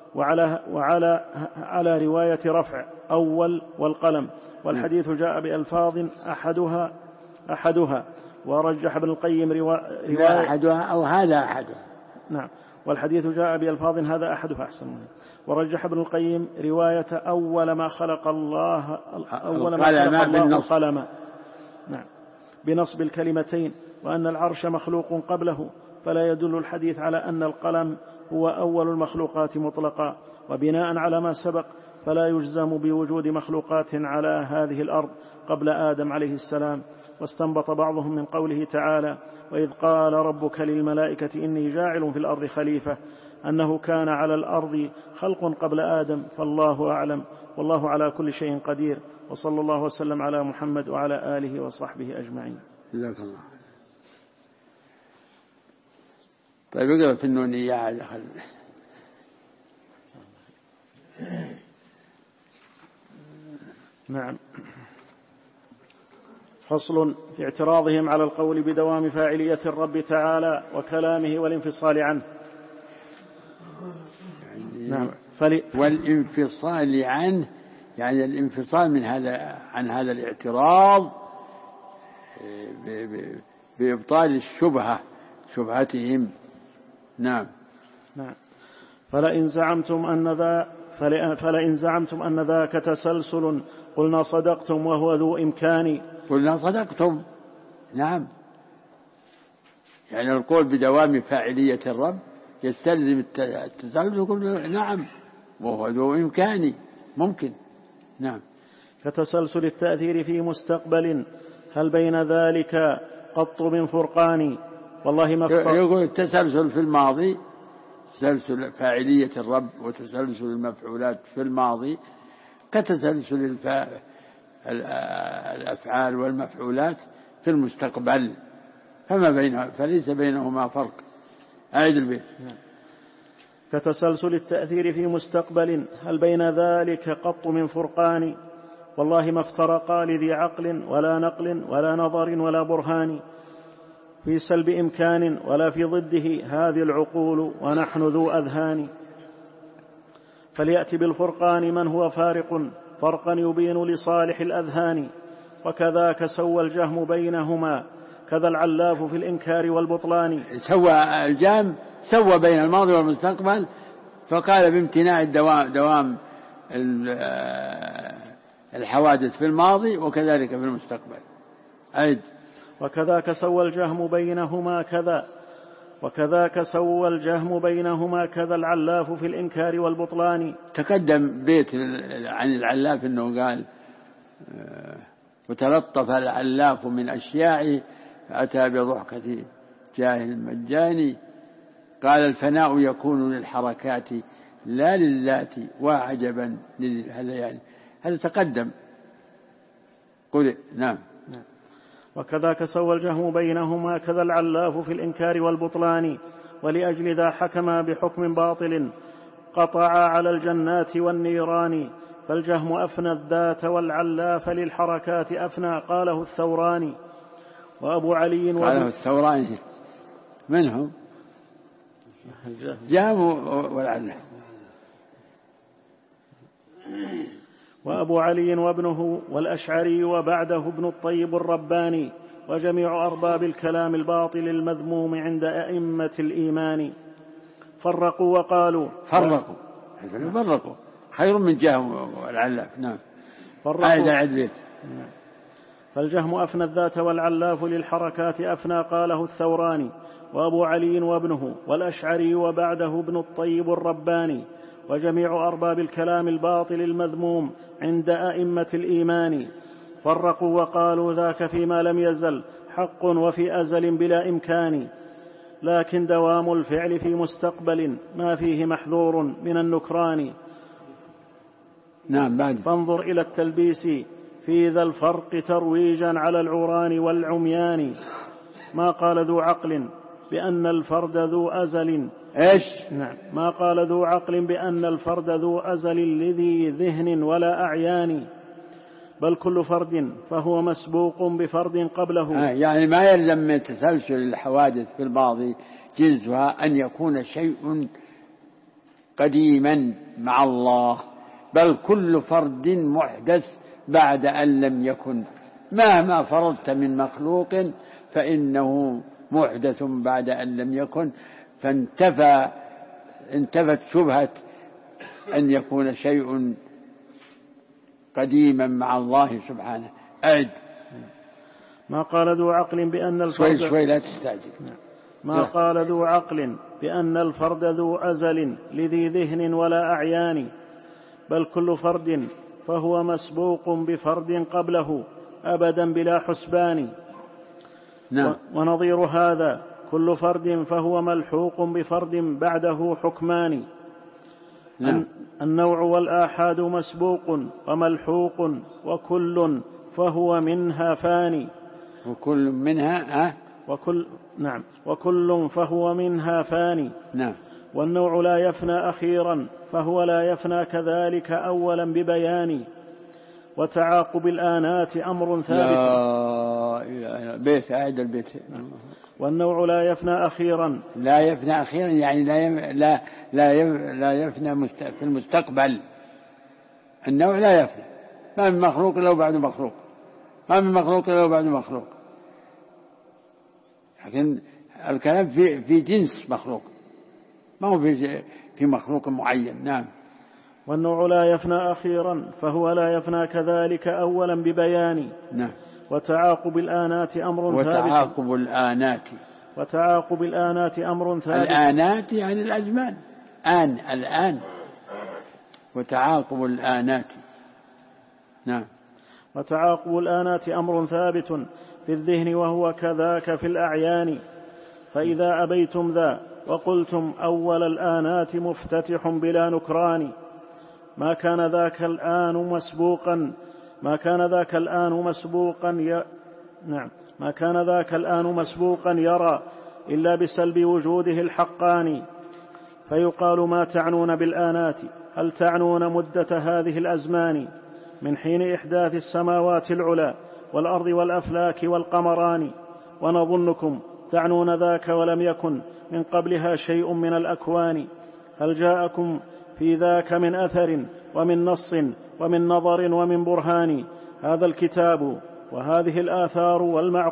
وعلى رواية رفع أول والقلم، والحديث جاء بألفاظ أحدها ورجح ابن القيم رواية أحدها أو هذا أحدها. نعم والحديث جاء بألفاظ هذا أحدها أحسن منه. ورجح ابن القيم رواية أول ما خلق الله القلم نعم بنصب الكلمتين، وأن العرش مخلوق قبله، فلا يدل الحديث على أن القلم هو أول المخلوقات مطلقا. وبناء على ما سبق فلا يجزم بوجود مخلوقات على هذه الأرض قبل آدم عليه السلام. واستنبط بعضهم من قوله تعالى وإذ قال ربك للملائكة إني جاعل في الأرض خليفة أنه كان على الأرض خلق قبل آدم، فالله أعلم، والله على كل شيء قدير. وصلى الله وسلم على محمد وعلى آله وصحبه أجمعين. جزاك الله. طيب اقرأ في النونية. نعم. فصل في اعتراضهم على القول بدوام فاعلية الرب تعالى وكلامه والانفصال عنه. نعم. والانفصال عنه يعني الانفصال عن هذا الاعتراض بإبطال شبهتهم. نعم. فلئن زعمتم أن ذاك تسلسل قلنا صدقتم وهو ذو إمكان. قلنا صدقتم. نعم يعني القول بدوام فاعلية الرب يستلزم التسلسل. نعم وهو ذو إمكان ممكن. نعم. كتسلسل التأثير في مستقبل هل بين ذلك قط من فرقان. والله ما يقول التسلسل في الماضي تسلسل فاعلية الرب وتسلسل المفعولات في الماضي كتسلسل الأفعال والمفعولات في المستقبل، فليس بينهما فرق. أعيد البيت. كتسلسل التأثير في مستقبل هل بين ذلك قط من فرقان. والله ما افترقا لذي عقل ولا نقل ولا نظر ولا برهان في سلب إمكان ولا في ضده هذه العقول ونحن ذو أذهان. فليأتي بالفرقان من هو فارق فرقا يبين لصالح الأذهان. وكذاك سوى الجهم بينهما كذا العلاف في الإنكار والبطلان. سوى الجهم سوى بين الماضي والمستقبل، فقال بامتناع دوام الحوادث في الماضي وكذلك في المستقبل. عيد. وكذاك سوى الجهم بينهما كذا العلاف في الإنكار والبطلان. تقدم بيت عن العلاف أنه قال وتلطف العلاف من أشياعه فأتى بضحكة جاهل مجاني. قال الفناء يكون للحركات لا للذات وعجبا للهذيان. هذا تقدم. قل نعم. وكذاك سوى الجهم بينهما كذا العلاف في الإنكار والبطلان. ولأجل ذا حكما بحكم باطل قطعا على الجنات والنيران. فالجهم أفنى الذات والعلاف للحركات أفنى قاله الثوراني. وأبو علي قاله الثوراني منهم جهم والعلاف. وأبو علي وابنه والأشعري وبعده ابن الطيب الرباني وجميع أرباب الكلام الباطل المذموم عند أئمة الإيمان. فرقوا وقالوا فرقوا خير من جهم والعلاف. نعم. فالجهم أفنى الذات والعلاف للحركات أفنى قاله الثوراني. وأبو علي وابنه والأشعري وبعده ابن الطيب الرباني وجميع أرباب الكلام الباطل المذموم عند أئمة الإيمان. فرقوا وقالوا ذاك فيما لم يزل حق وفي أزل بلا إمكان. لكن دوام الفعل في مستقبل ما فيه محذور من النكران. نعم. بعد. فانظر إلى التلبيس في ذا الفرق ترويجا على العران والعميان. ما قال ذو عقل بأن الفرد ذو أزل. إيش؟ نعم. ما قال ذو عقل بأن الفرد ذو أزل لذي ذهن ولا أعيان. بل كل فرد فهو مسبوق بفرد قبله. يعني ما يلزم من تسلسل الحوادث في الماضي جنسها أن يكون شيء قديما مع الله، بل كل فرد محدث بعد أن لم يكن. مهما فرضت من مخلوق فإنه محدث بعد أن لم يكن. انتفت شبهة أن يكون شيء قديما مع الله سبحانه. أعد. ما قال ذو عقل بأن الفرد شوي لا تستعجل. ما قال ذو عقل بأن الفرد ذو أزل لذي ذهن ولا أعيان. بل كل فرد فهو مسبوق بفرد قبله أبدا بلا حسبان. نعم. ونظير هذا كل فرد فهو ملحوق بفرد بعده حكمان. نعم. النوع والآحاد مسبوق وملحوق وكل فهو منها فاني. وكل منها وكل فهو منها فاني. نعم. والنوع لا يفنى أخيرا فهو لا يفنى كذلك أولا ببيان. وتعاقب الآنات أمر ثابت. لا إله بيت أعد البيت. والنوع لا يفنى أخيرا. لا يفنى أخيرا يعني لا يفنى في المستقبل. النوع لا يفنى. ما من مخلوق إلا بعد مخلوق. ما من مخلوق إلا بعد مخلوق. لكن الكلام في جنس مخلوق، ما هو في مخلوق معين. نعم. والنوع لا يفنى أخيرا فهو لا يفنى كذلك أولا ببيان. نعم. وتعاقب الآنات أمر ثابت. وتعاقب الآنات أمر ثابت. الآنات يعني الأزمان. الآن وتعاقب الآنات. نعم. وتعاقب الآنات أمر ثابت في الذهن وهو كذاك في الأعيان. فإذا أبيتم ذا وقلتم أول الآنات مفتتح بلا نكران ما كان ذاك الآن مسبوقا يرى إلا بسلب وجوده الحقان. فيقال ما تعنون بالآنات؟ هل تعنون مدة هذه الأزمان؟ من حين إحداث السماوات العلى والأرض والأفلاك والقمران، ونظنكم تعنون ذاك ولم يكن من قبلها شيء من الأكوان. هل جاءكم في ذاك من أثر ومن نص ومن نظر ومن برهان؟ هذا الكتاب وهذه الآثار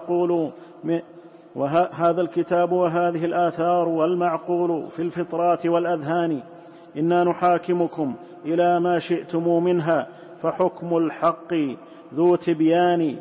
والمعقول في الفطرات والأذهان. إنا نحاكمكم إلى ما شئتم منها، فحكم الحق ذو تبيان.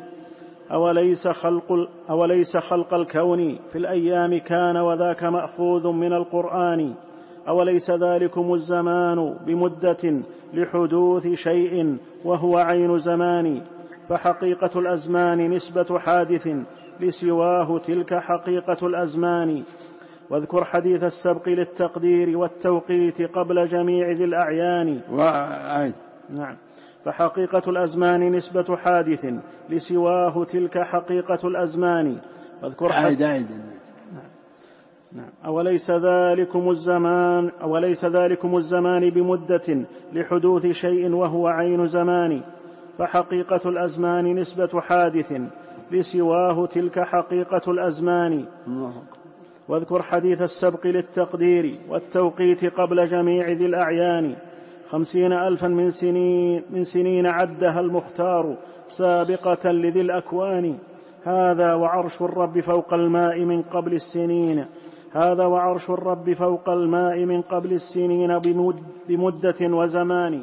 أوليس خلق الكون في الأيام كان وذاك مأخوذ من القرآن؟ أوليس ذلكم الزمان بمدة لحدوث شيء وهو عين زمان؟ فحقيقة الأزمان نسبة حادث لسواه تلك حقيقة الأزمان. واذكر حديث السبق للتقدير والتوقيت قبل جميع ذي الأعيان. نعم. فحقيقة الأزمان نسبة حادث لسواه تلك حقيقة الأزمان. واذكر نعم. أوليس ذلكم الزمان بمدة لحدوث شيء وهو عين زمان؟ فحقيقة الأزمان نسبة حادث لسواه تلك حقيقة الأزمان. واذكر حديث السبق للتقدير والتوقيت قبل جميع ذي الأعيان. 50,000 من سنين عدها المختار سابقة لذي الأكوان. هذا وعرش الرب فوق الماء من قبل السنين. بمدة وزمان.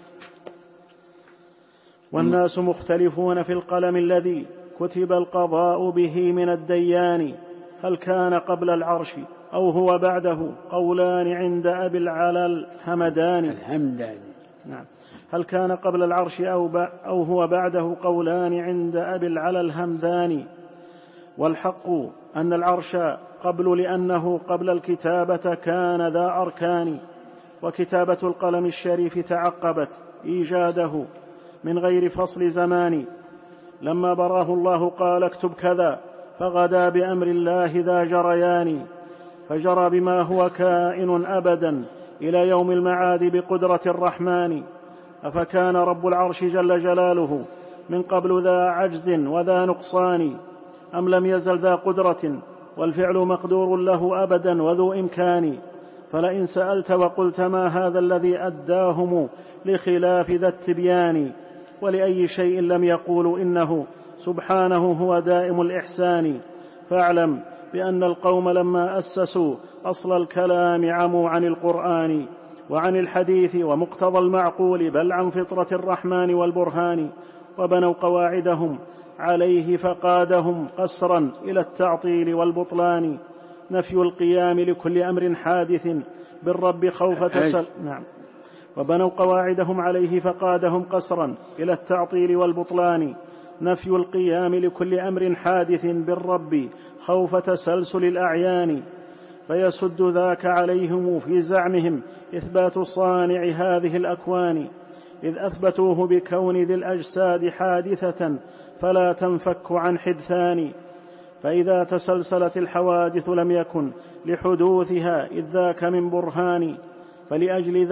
والناس مختلفون في القلم الذي كتب القضاء به من الديان. هل كان قبل العرش أو هو بعده؟ قولان عند أبي العلا الهمداني. نعم. هل كان قبل العرش أو هو بعده؟ قولان عند أبي العلا الهمداني. والحق أن العرش قبل، لأنه قبل الكتابة كان ذا أركان. وكتابة القلم الشريف تعقبت إيجاده من غير فصل زمان. لما براه الله قال اكتب كذا، فغدا بأمر الله ذا جريان. فجرى بما هو كائن أبدا إلى يوم المعاد بقدرة الرحمن. أفكان رب العرش جل جلاله من قبل ذا عجز وذا نقصان؟ أم لم يزل ذا قدرة والفعل مقدور له أبدا وذو إمكان؟ فلئن سألت وقلت ما هذا الذي أداهم لخلاف ذا التبيان، ولأي شيء لم يقولوا إنه سبحانه هو دائم الإحسان، فاعلم بأن القوم لما أسسوا أصل الكلام عموا عن القرآن وعن الحديث ومقتضى المعقول، بل عن فطرة الرحمن والبرهان، وبنوا قواعدهم عليه فقادهم قسرا إلى التعطيل والبطلان. نفي القيام لكل أمر حادث بالرب خوفة نعم. وبنوا قواعدهم عليه فقادهم قسرا إلى التعطيل والبطلان. نفي القيام لكل أمر حادث بالرب خوف تسلسل الأعيان. فيسد ذاك عليهم في زعمهم إثبات صانع هذه الأكوان، إذ أثبتوه بكون ذي الأجساد حادثة فلا تنفك عن حدثان. فإذا تسلسلت الحوادث لم يكن لحدوثها إذ ذاك من برهان. فلأجل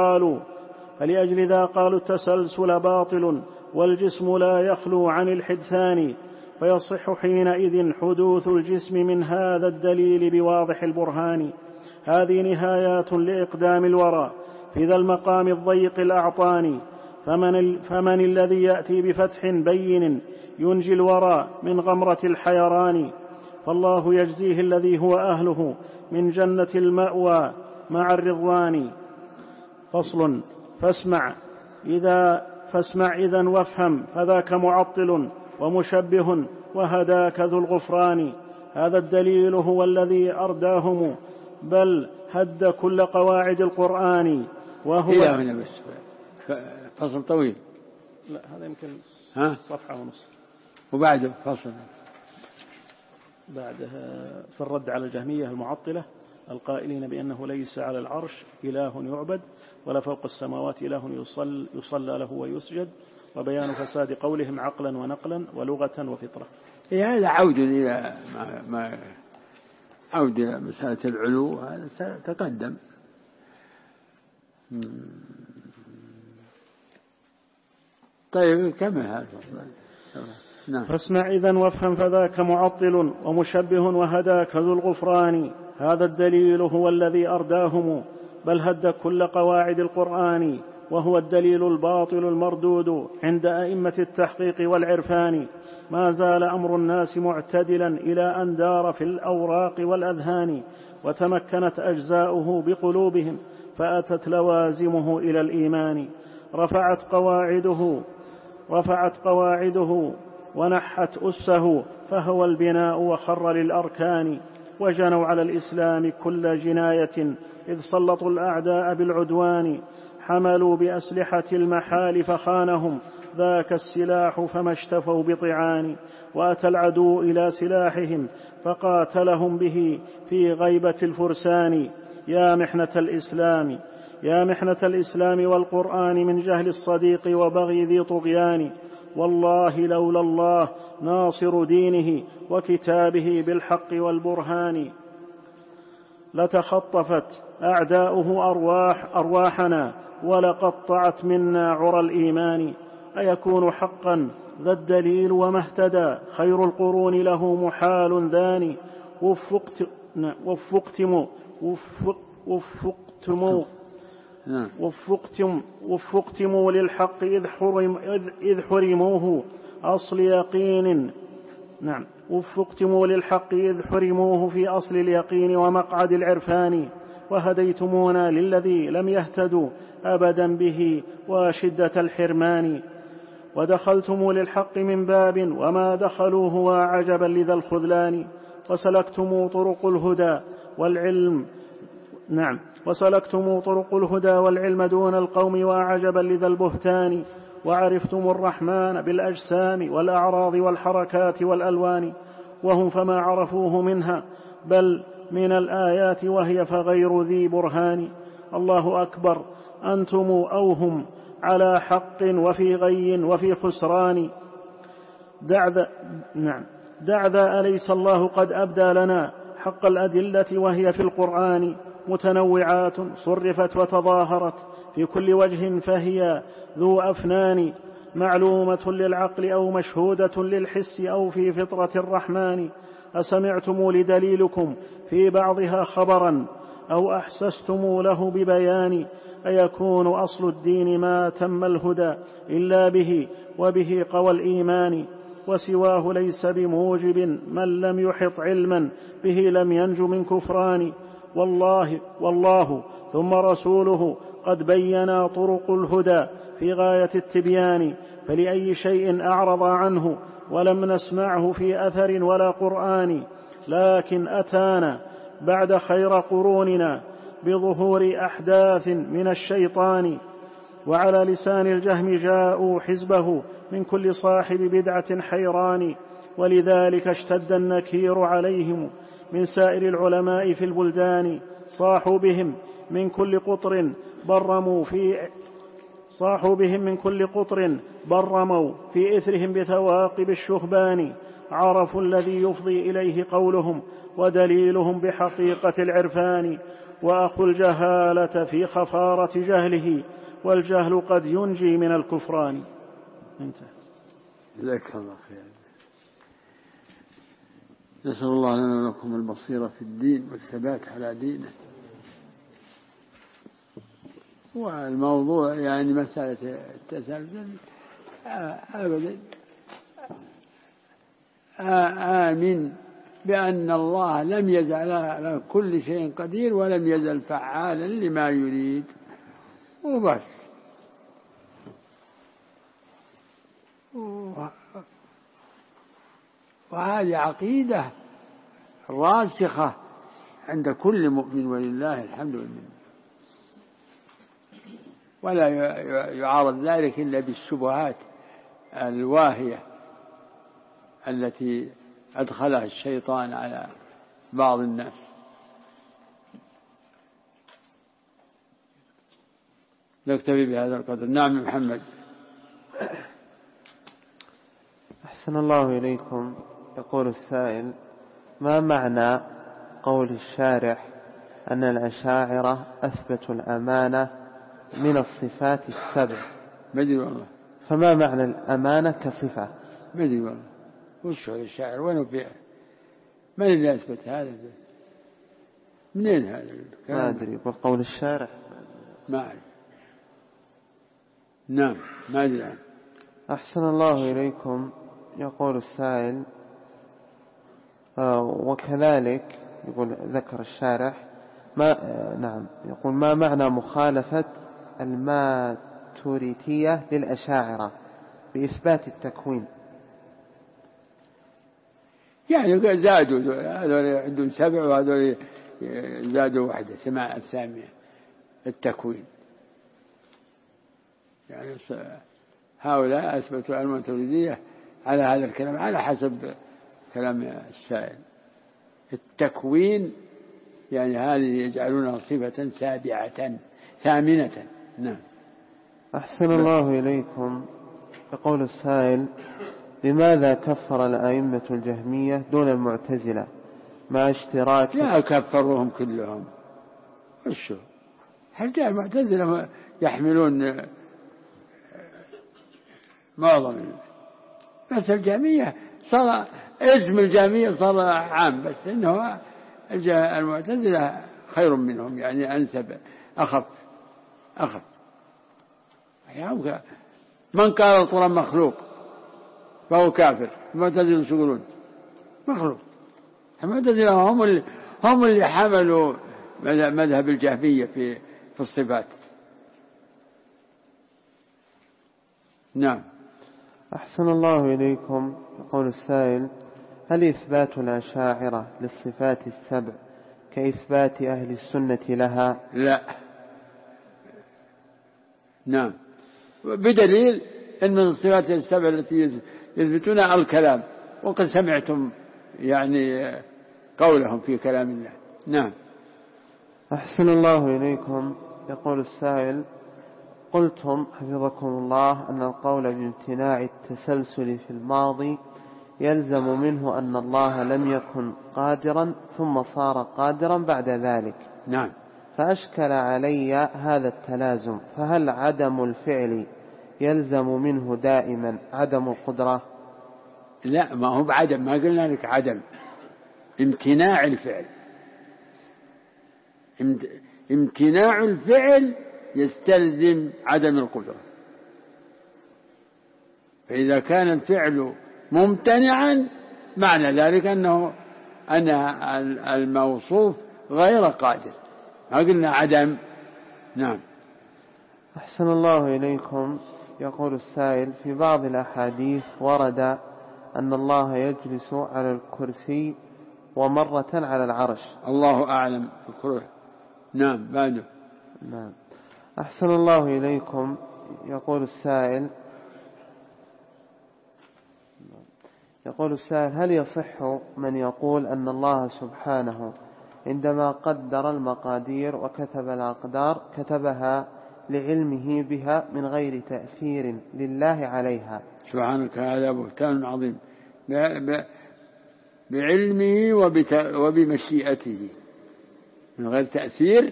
ذا قالوا التسلسل باطل والجسم لا يخلو عن الحدثان. فيصح حينئذ حدوث الجسم من هذا الدليل بواضح البرهان. هذه نهايات لإقدام الورى في ذا المقام الضيق الأعطان. فمن الذي يأتي بفتح بين ينجي الورى من غمرة الحيران؟ فالله يجزيه الذي هو أهله من جنة المأوى مع الرضوان. فصل. فاسمع إذن وافهم، فذاك معطل ومشبه وهداك ذو الغفران. هذا الدليل هو الذي أرداهم، بل هد كل قواعد القرآن. وهو إلى هنا بس فصل طويل. لا هذا يمكن صفحة ونصف. وبعده فصل بعدها في الرد على الجهمية المعطلة القائلين بأنه ليس على العرش إله يعبد ولا فوق السماوات إله يصلى له ويسجد، وبيان فساد قولهم عقلا ونقلا ولغة وفطرة. هذا عود إلى مسألة العلو، هذا ستقدم. طيب كمل هذا. نعم. فاسمع إذن وافهم، فذاك معطل ومشبه وهداك ذو الغفران. هذا الدليل هو الذي أرداهم، بل هد كل قواعد القرآن، وهو الدليل الباطل المردود عند أئمة التحقيق والعرفان. ما زال أمر الناس معتدلا إلى أن دار في الأوراق والأذهان، وتمكنت أجزاؤه بقلوبهم، فأتت لوازمه إلى الإيمان. رفعت قواعده ونحت أسه، فهو البناء وخر للأركان. وجنوا على الإسلام كل جناية، إذ سلطوا الأعداء بالعدوان. حملوا بأسلحة المحال فخانهم، ذاك السلاح فما اشتفوا بطعان. وأتى العدو إلى سلاحهم، فقاتلهم به في غيبة الفرسان. يا محنة الإسلام والقرآن، من جهل الصديق وبغي ذي طغيان. والله لولا الله ناصر دينه وكتابه بالحق والبرهان، لتخطفت أعداؤه أرواحنا، ولقطعت منا عرى الإيمان. أيكون حقا ذا الدليل وما اهتدى، خير القرون له محال ذاني. وفقتم للحق إذ حرموه أصل يقين. نعم. وفقتم للحق إذ حرموه في أصل اليقين ومقعد العرفان. وهديتمونا للذي لم يهتدوا أبدا به وشدة الحرمان. ودخلتم للحق من باب وما دخلوه وعجبا لذا الخذلان. وسلكتم طرق الهدى والعلم دون القوم وعجبا لذا البهتان. وعرفتم الرحمن بالأجسام والأعراض والحركات والألوان، وهم فما عرفوه منها بل من الآيات، وهي فغير ذي برهان. الله أكبر، أنتم أو هم على حق وفي غي وفي خسران. دع ذا أليس الله قد أبدى لنا حق الأدلة، وهي في القرآن متنوعات صرفت وتظاهرت في كل وجه، فهي ذو أفنان، معلومة للعقل أو مشهودة للحس أو في فطرة الرحمن. أسمعتم لدليلكم في بعضها خبرا أو أحسستم له ببيان. أيكون أصل الدين ما تم الهدى إلا به، وبه قوى الإيمان. وسواه ليس بموجب، من لم يحط علما به لم ينج من كفران. والله ثم رسوله قد بينا طرق الهدى في غاية التبيان. فلأي شيء أعرض عنه ولم نسمعه في أثر ولا قرآن. لكن أتانا بعد خير قروننا بظهور أحداث من الشيطان. وعلى لسان الجهم جاءوا حزبه من كل صاحب بدعة حيران. ولذلك اشتد النكير عليهم من سائر العلماء في البلدان. صاحوا بهم من كل قطر برموا في إثرهم بثواقب الشهبان. عرفوا الذي يفضي إليه قولهم ودليلهم بحقيقة العرفان. وأخو الجهالة في خفارة جهله، والجهل قد ينجي من الكفران. انتهى. جزاك الله خير. نسأل الله لنا ولكم البصيرة في الدين والثبات على دينه. والموضوع يعني مسألة التسلسل أبدا آمن بأن الله لم يزل على كل شيء قدير، ولم يزل فعالا لما يريد وبس. وهذه عقيدة راسخة عند كل مؤمن، ولله الحمد والمنة. ولا يعارض ذلك إلا بالشبهات الواهية التي أدخلها الشيطان على بعض الناس. نكتفي بهذا القدر. نعم محمد. أحسن الله إليكم. يقول السائل: ما معنى قول الشارح أن الأشاعرة أثبتوا الأمانة من الصفات السبع؟ مجد والله. فما معنى الأمانة كصفة؟ ما أدري والله وش هذا الشاعر وين فيه؟ من اللي أثبت هذا؟ منين هذا الكلام؟ ما أدري بقول الشارع ما أعرف. نعم ما أدري. أحسن الله إليكم. يقول السائل وكذلك يقول ذكر الشارح يقول ما معنى مخالفة الماتوريتية للأشاعرة بإثبات التكوين؟ يعني زادوا هذول عندهم 7 وهذول زادوا 1 8 التكوين. يعني هؤلاء أثبتوا الماتريدية على هذا الكلام على حسب كلام السائل. التكوين يعني هذه يجعلونها صفة سابعة ثامنة. نعم. أحسن الله إليكم. يقول السائل لماذا كفر الأئمة الجهمية دون المعتزلة مع اشتراك؟ لا كفروهم كلهم. وشو حتى المعتزلة يحملون معظم، بس الجهمية صار اسم الجهمية صار عام، بس إنه المعتزلة خير منهم يعني أنسب أخف. يعني من قال القرآن مخلوق فهو كافر. المعتزلة شو يقولون؟ مخلوق. المعتزلة هم اللي حملوا مذهب الجهمية في الصفات. نعم. أحسن الله إليكم. يقول السائل هل إثبات الأشاعرة للصفات السبع كإثبات أهل السنة لها؟ لا. نعم. بدليل أن من الصفات السبع التي يثبتونها الكلام، وقد سمعتم يعني قولهم في كلام الله. نعم. أحسن الله إليكم. يقول السائل قلتم حفظكم الله أن القول بامتناع التسلسل في الماضي يلزم منه أن الله لم يكن قادرا ثم صار قادرا بعد ذلك. نعم. فأشكل علي هذا التلازم، فهل عدم الفعل يلزم منه دائما عدم القدرة؟ لا، ما هو بعدم، ما قلنا لك عدم، امتناع الفعل. امتناع الفعل يستلزم عدم القدرة. فإذا كان الفعل ممتنعا معنى ذلك أن الموصوف غير قادر، ما قلنا عدم. نعم. أحسن الله إليكم. يقول السائل في بعض الأحاديث ورد أن الله يجلس على الكرسي ومرة على العرش. الله أعلم. نعم. بعده. نعم. أحسن الله إليكم. يقول السائل هل يصح من يقول أن الله سبحانه عندما قدر المقادير وكتب الأقدار كتبها لعلمه بها من غير تأثير لله عليها؟ سبحانك، هذا بهتان عظيم. بعلمه وبمشيئته من غير تأثير.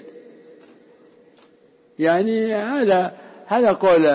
يعني هذا قول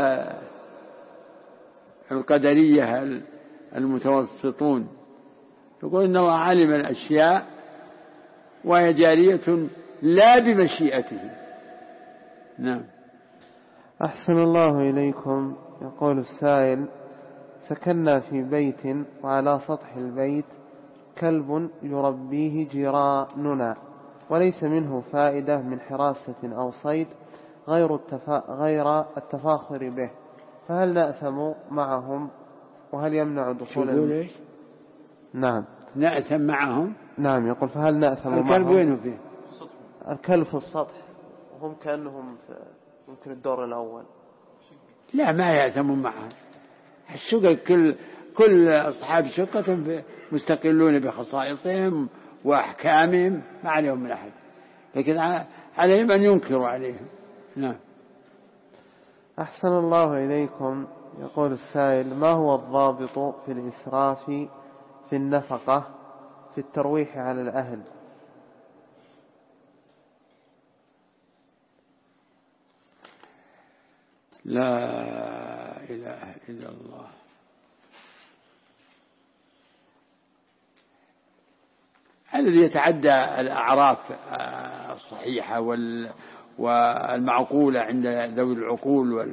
القدرية المتوسطون، يقول إن الله علم الأشياء وهي جارية لا بمشيئته. نعم. أحسن الله إليكم. يقول السائل سكننا في بيت وعلى سطح البيت كلب يربيه جيراننا وليس منه فائدة من حراسة أو صيد غير التفاخر به، فهل نأثم معهم وهل يمنع دخول نعم نأثم معهم. نعم. يقول فهل نأثم معهم؟ الكلب وينه فيه؟ الكلب في السطح وهم كأنهم يمكن الدور الأول. لا، ما يأثمون معهم. الشقق كل أصحاب شقة مستقلون بخصائصهم وأحكامهم، ما عليهم من أحد، لكن عليهم أن ينكروا عليهم. نعم. أحسن الله إليكم. يقول السائل ما هو الضابط في الإسراف في النفقة في الترويح على الأهل؟ لا إله إلا الله. الذي يتعدى الأعراف الصحيحة والمعقولة عند ذوي العقول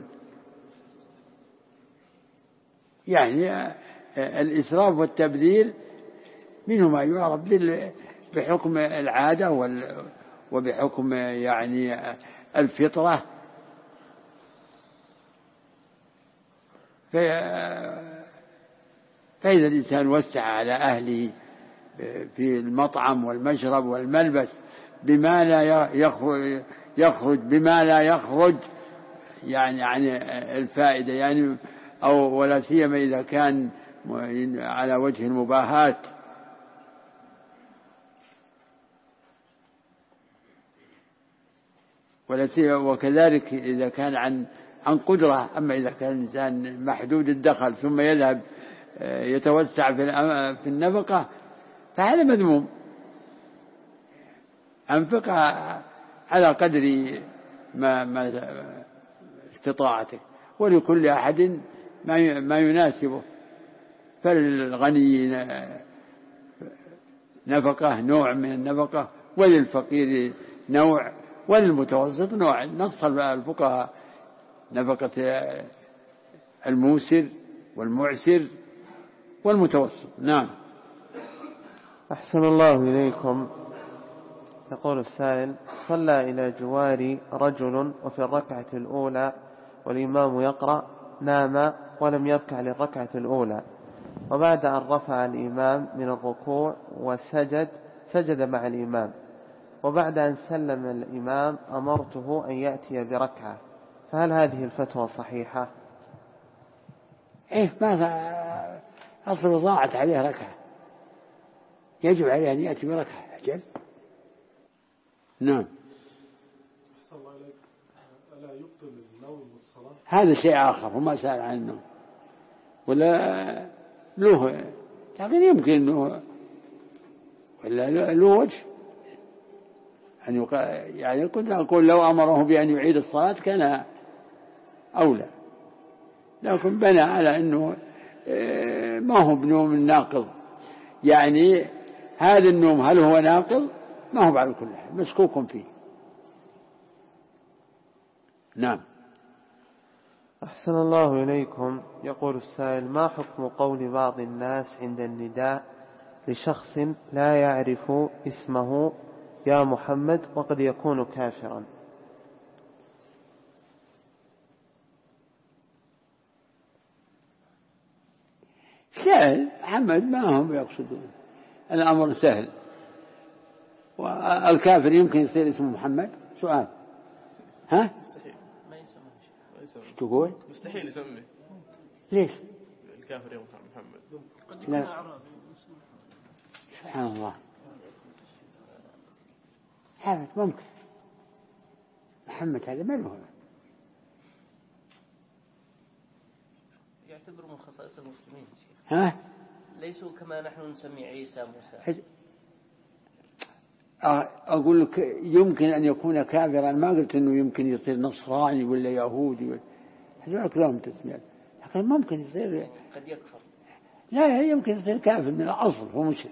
يعني الإسراف والتبذير منه ما يعرف بحكم العادة وبحكم يعني الفطرة. فإذا الإنسان وسع على أهله في المطعم والمشرب والملبس بما لا يخرج بما لا يخرج يعني عن الفائدة يعني أو ولا سيما إذا كان على وجه المباهاة. وكذلك إذا كان عن قدرة. أما إذا كان الإنسان محدود الدخل ثم يذهب يتوسع في النفقة فهذا مذموم. أنفق على قدر ما استطاعتك ولكل أحد ما يناسبه. فالغني نفقة نوع من النفقة وللفقير نوع وللمتوسط نوع. نص الفقهاء نفقة الموسر والمعسر والمتوسط. نعم. أحسن الله إليكم. يقول السائل: صلى إلى جواري رجل وفي الركعة الأولى والإمام يقرأ نام ولم يركع للركعة الأولى، وبعد أن رفع الإمام من الركوع سجد مع الإمام، وبعد أن سلم الإمام أمرته أن يأتي بركعة، فهل هذه الفتوى صحيحة؟ ما أصل ضاعت عليه ركعة، يجب عليه أن يأتي بركعة. أجل. نعم. ألا يبطل النوم والصلاة؟ هذا شيء آخر وما سأل عن النوم ولا له، لكن يمكن أنه ولا له وجه أن يعني كنت أقول لو أمره بأن يعيد الصلاة كان أولى، لكن بنى على أنه ما هو بنوم ناقض. يعني هذا النوم هل هو ناقض؟ ما هو على كل حال مسكوك فيه. نعم. أحسن الله إليكم. يقول السائل: ما حكم قول بعض الناس عند النداء لشخص لا يعرف اسمه يا محمد وقد يكون كافرا؟ سهل محمد ما هم يقصدون، الأمر سهل. والكافر يمكن يصير اسمه محمد؟ سؤال. ها؟ مستحيل ما يسمى. تقول؟ مستحيل يسميه. ليش؟ الكافر يا محمد قد يكون أعرابي. سبحان الله. هذا ممكن. محمد هذا ما له. يعتبر من خصائص المسلمين. ها؟ ليسوا كما نحن نسمي عيسى موسى. أقول لك يمكن أن يكون كافرا، ما قلت أنه يمكن يصير نصراني ولا يهودي، هذول لهم تسميات، لكن ممكن يصير قد يكفر. لا يمكن يصير كافر من الأصل، هو مشرك.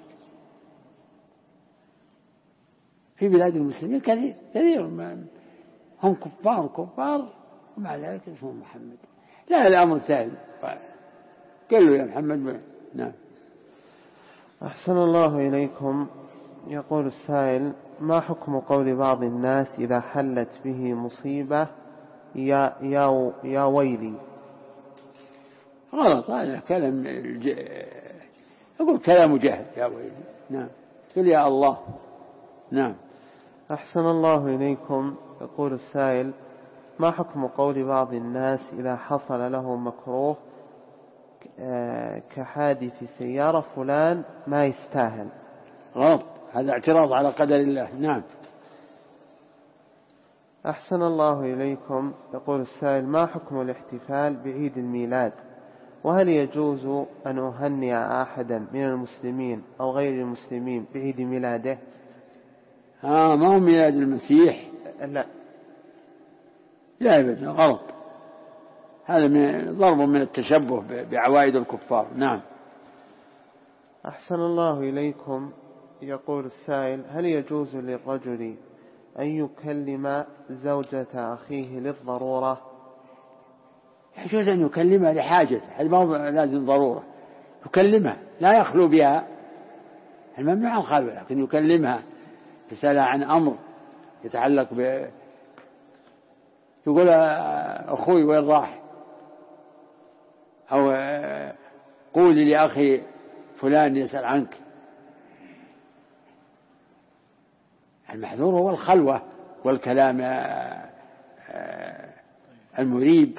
في بلاد المسلمين كثير هم كفار ومع ذلك اسمه محمد. لا الأمر سهل، قال له يا محمد. نعم. أحسن الله إليكم. يقول السائل: ما حكم قول بعض الناس إذا حلت به مصيبة يا ويلي؟ غلط، هذا كلام يقول كلام جهل. يا ويلي. نعم. قل يا الله. نعم. أحسن الله إليكم. يقول السائل: ما حكم قول بعض الناس إذا حصل له مكروه كحادث سيارة فلان ما يستاهل؟ غلط، هذا اعتراض على قدر الله. نعم. أحسن الله إليكم. يقول السائل: ما حكم الاحتفال بعيد الميلاد؟ وهل يجوز أن أهنئ أحدا من المسلمين أو غير المسلمين بعيد ميلاده؟ ما هو ميلاد المسيح. لا لا أبدا، غلط. هذا ضرب من التشبه بعوائد الكفار. نعم. أحسن الله إليكم. يقول السائل: هل يجوز للرجل أن يكلم زوجة أخيه للضرورة؟ يجوز أن يكلمها لحاجة، هذا ما لازم ضرورة، يكلمها لا يخلو بها، الممنوع الخلوة، لكن يكلمها يسألها عن أمر يتعلق يقول أخوي وين راح، أو قولي لأخي فلان يسأل عنك. المحذور هو الخلوة والكلام المريب.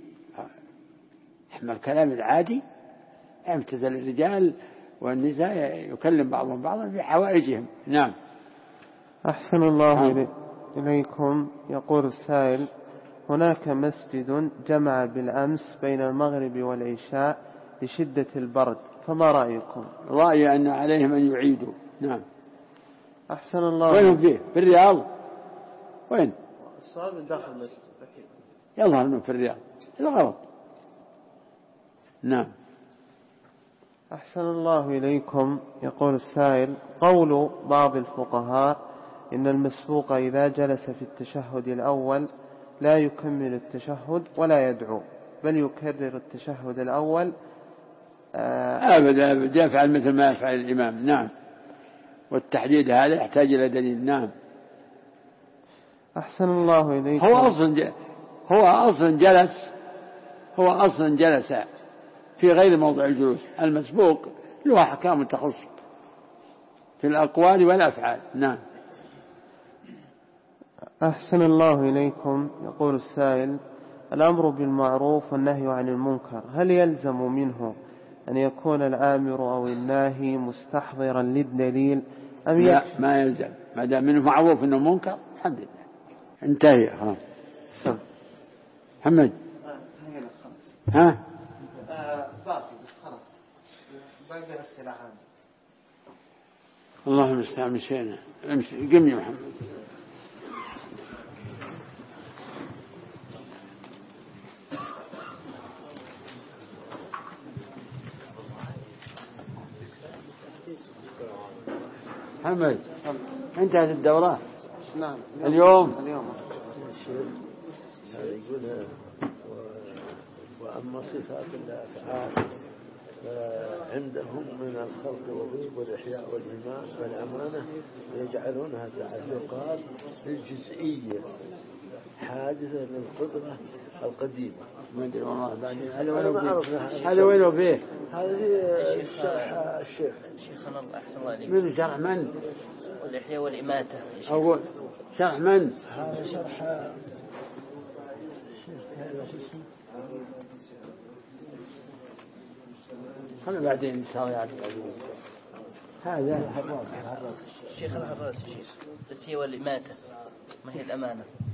أما الكلام العادي يمتثل الرجال والنساء يكلم بعضهم بعضا في حوائجهم. نعم. أحسن الله إليكم. يقول السائل: هناك مسجد جمع بالأمس بين المغرب والعشاء لشدة البرد، فما رأيكم؟ رأيي أن عليهم أن يعيدوا. نعم. أحسن الله. وين فيه؟ في الرياض؟ وين؟ السؤال داخل المسجد أكيد. يظهر أنه في الرياض، هذا غلط. نعم. أحسن الله إليكم. يقول السائل: قول بعض الفقهاء إن المسبوق إذا جلس في التشهد الأول لا يكمل التشهد ولا يدعو، بل يكرر التشهد الأول. أبدا يفعل مثل ما يفعل الإمام. نعم. والتحديد هذا يحتاج إلى دليل. نعم. أحسن الله إليكم. هو أصلا جلس في غير موضع الجلوس. المسبوق له أحكام تخص في الأقوال والأفعال. نعم. أحسن الله إليكم. يقول السائل: الأمر بالمعروف والنهي عن المنكر، هل يلزم منه أن يكون الآمر أو الناهي مستحضرا للدليل أم لا، ما يلزم، ما دام منه معروف إنه منكر الحمد لله انتهي خلاص. محمد ها باقي بس خلاص، باقي أسئلة عامة. اللهم استعان مشينا. امشي قم يا محمد. محمد انتهت الدورة. نعم. اليوم وأما صفات الأفعال عندهم من الخلق والرزق والإحياء والإيمان والأمانة يجعلونها تعلقات الجزئية حادثة للقدرة القديمة. ما أدري والله بعدين هذا وينه فيه؟ هذه شرح الشيخ. شيخنا الله أحسن الله عليك. من شرح من؟ والإحياء والإماتة. أقول شرح من؟ هذا شرح خلنا بعدين إن شاء الله. هذا الشيخ الهراس. بس هي والإماتة ما هي الأمانة.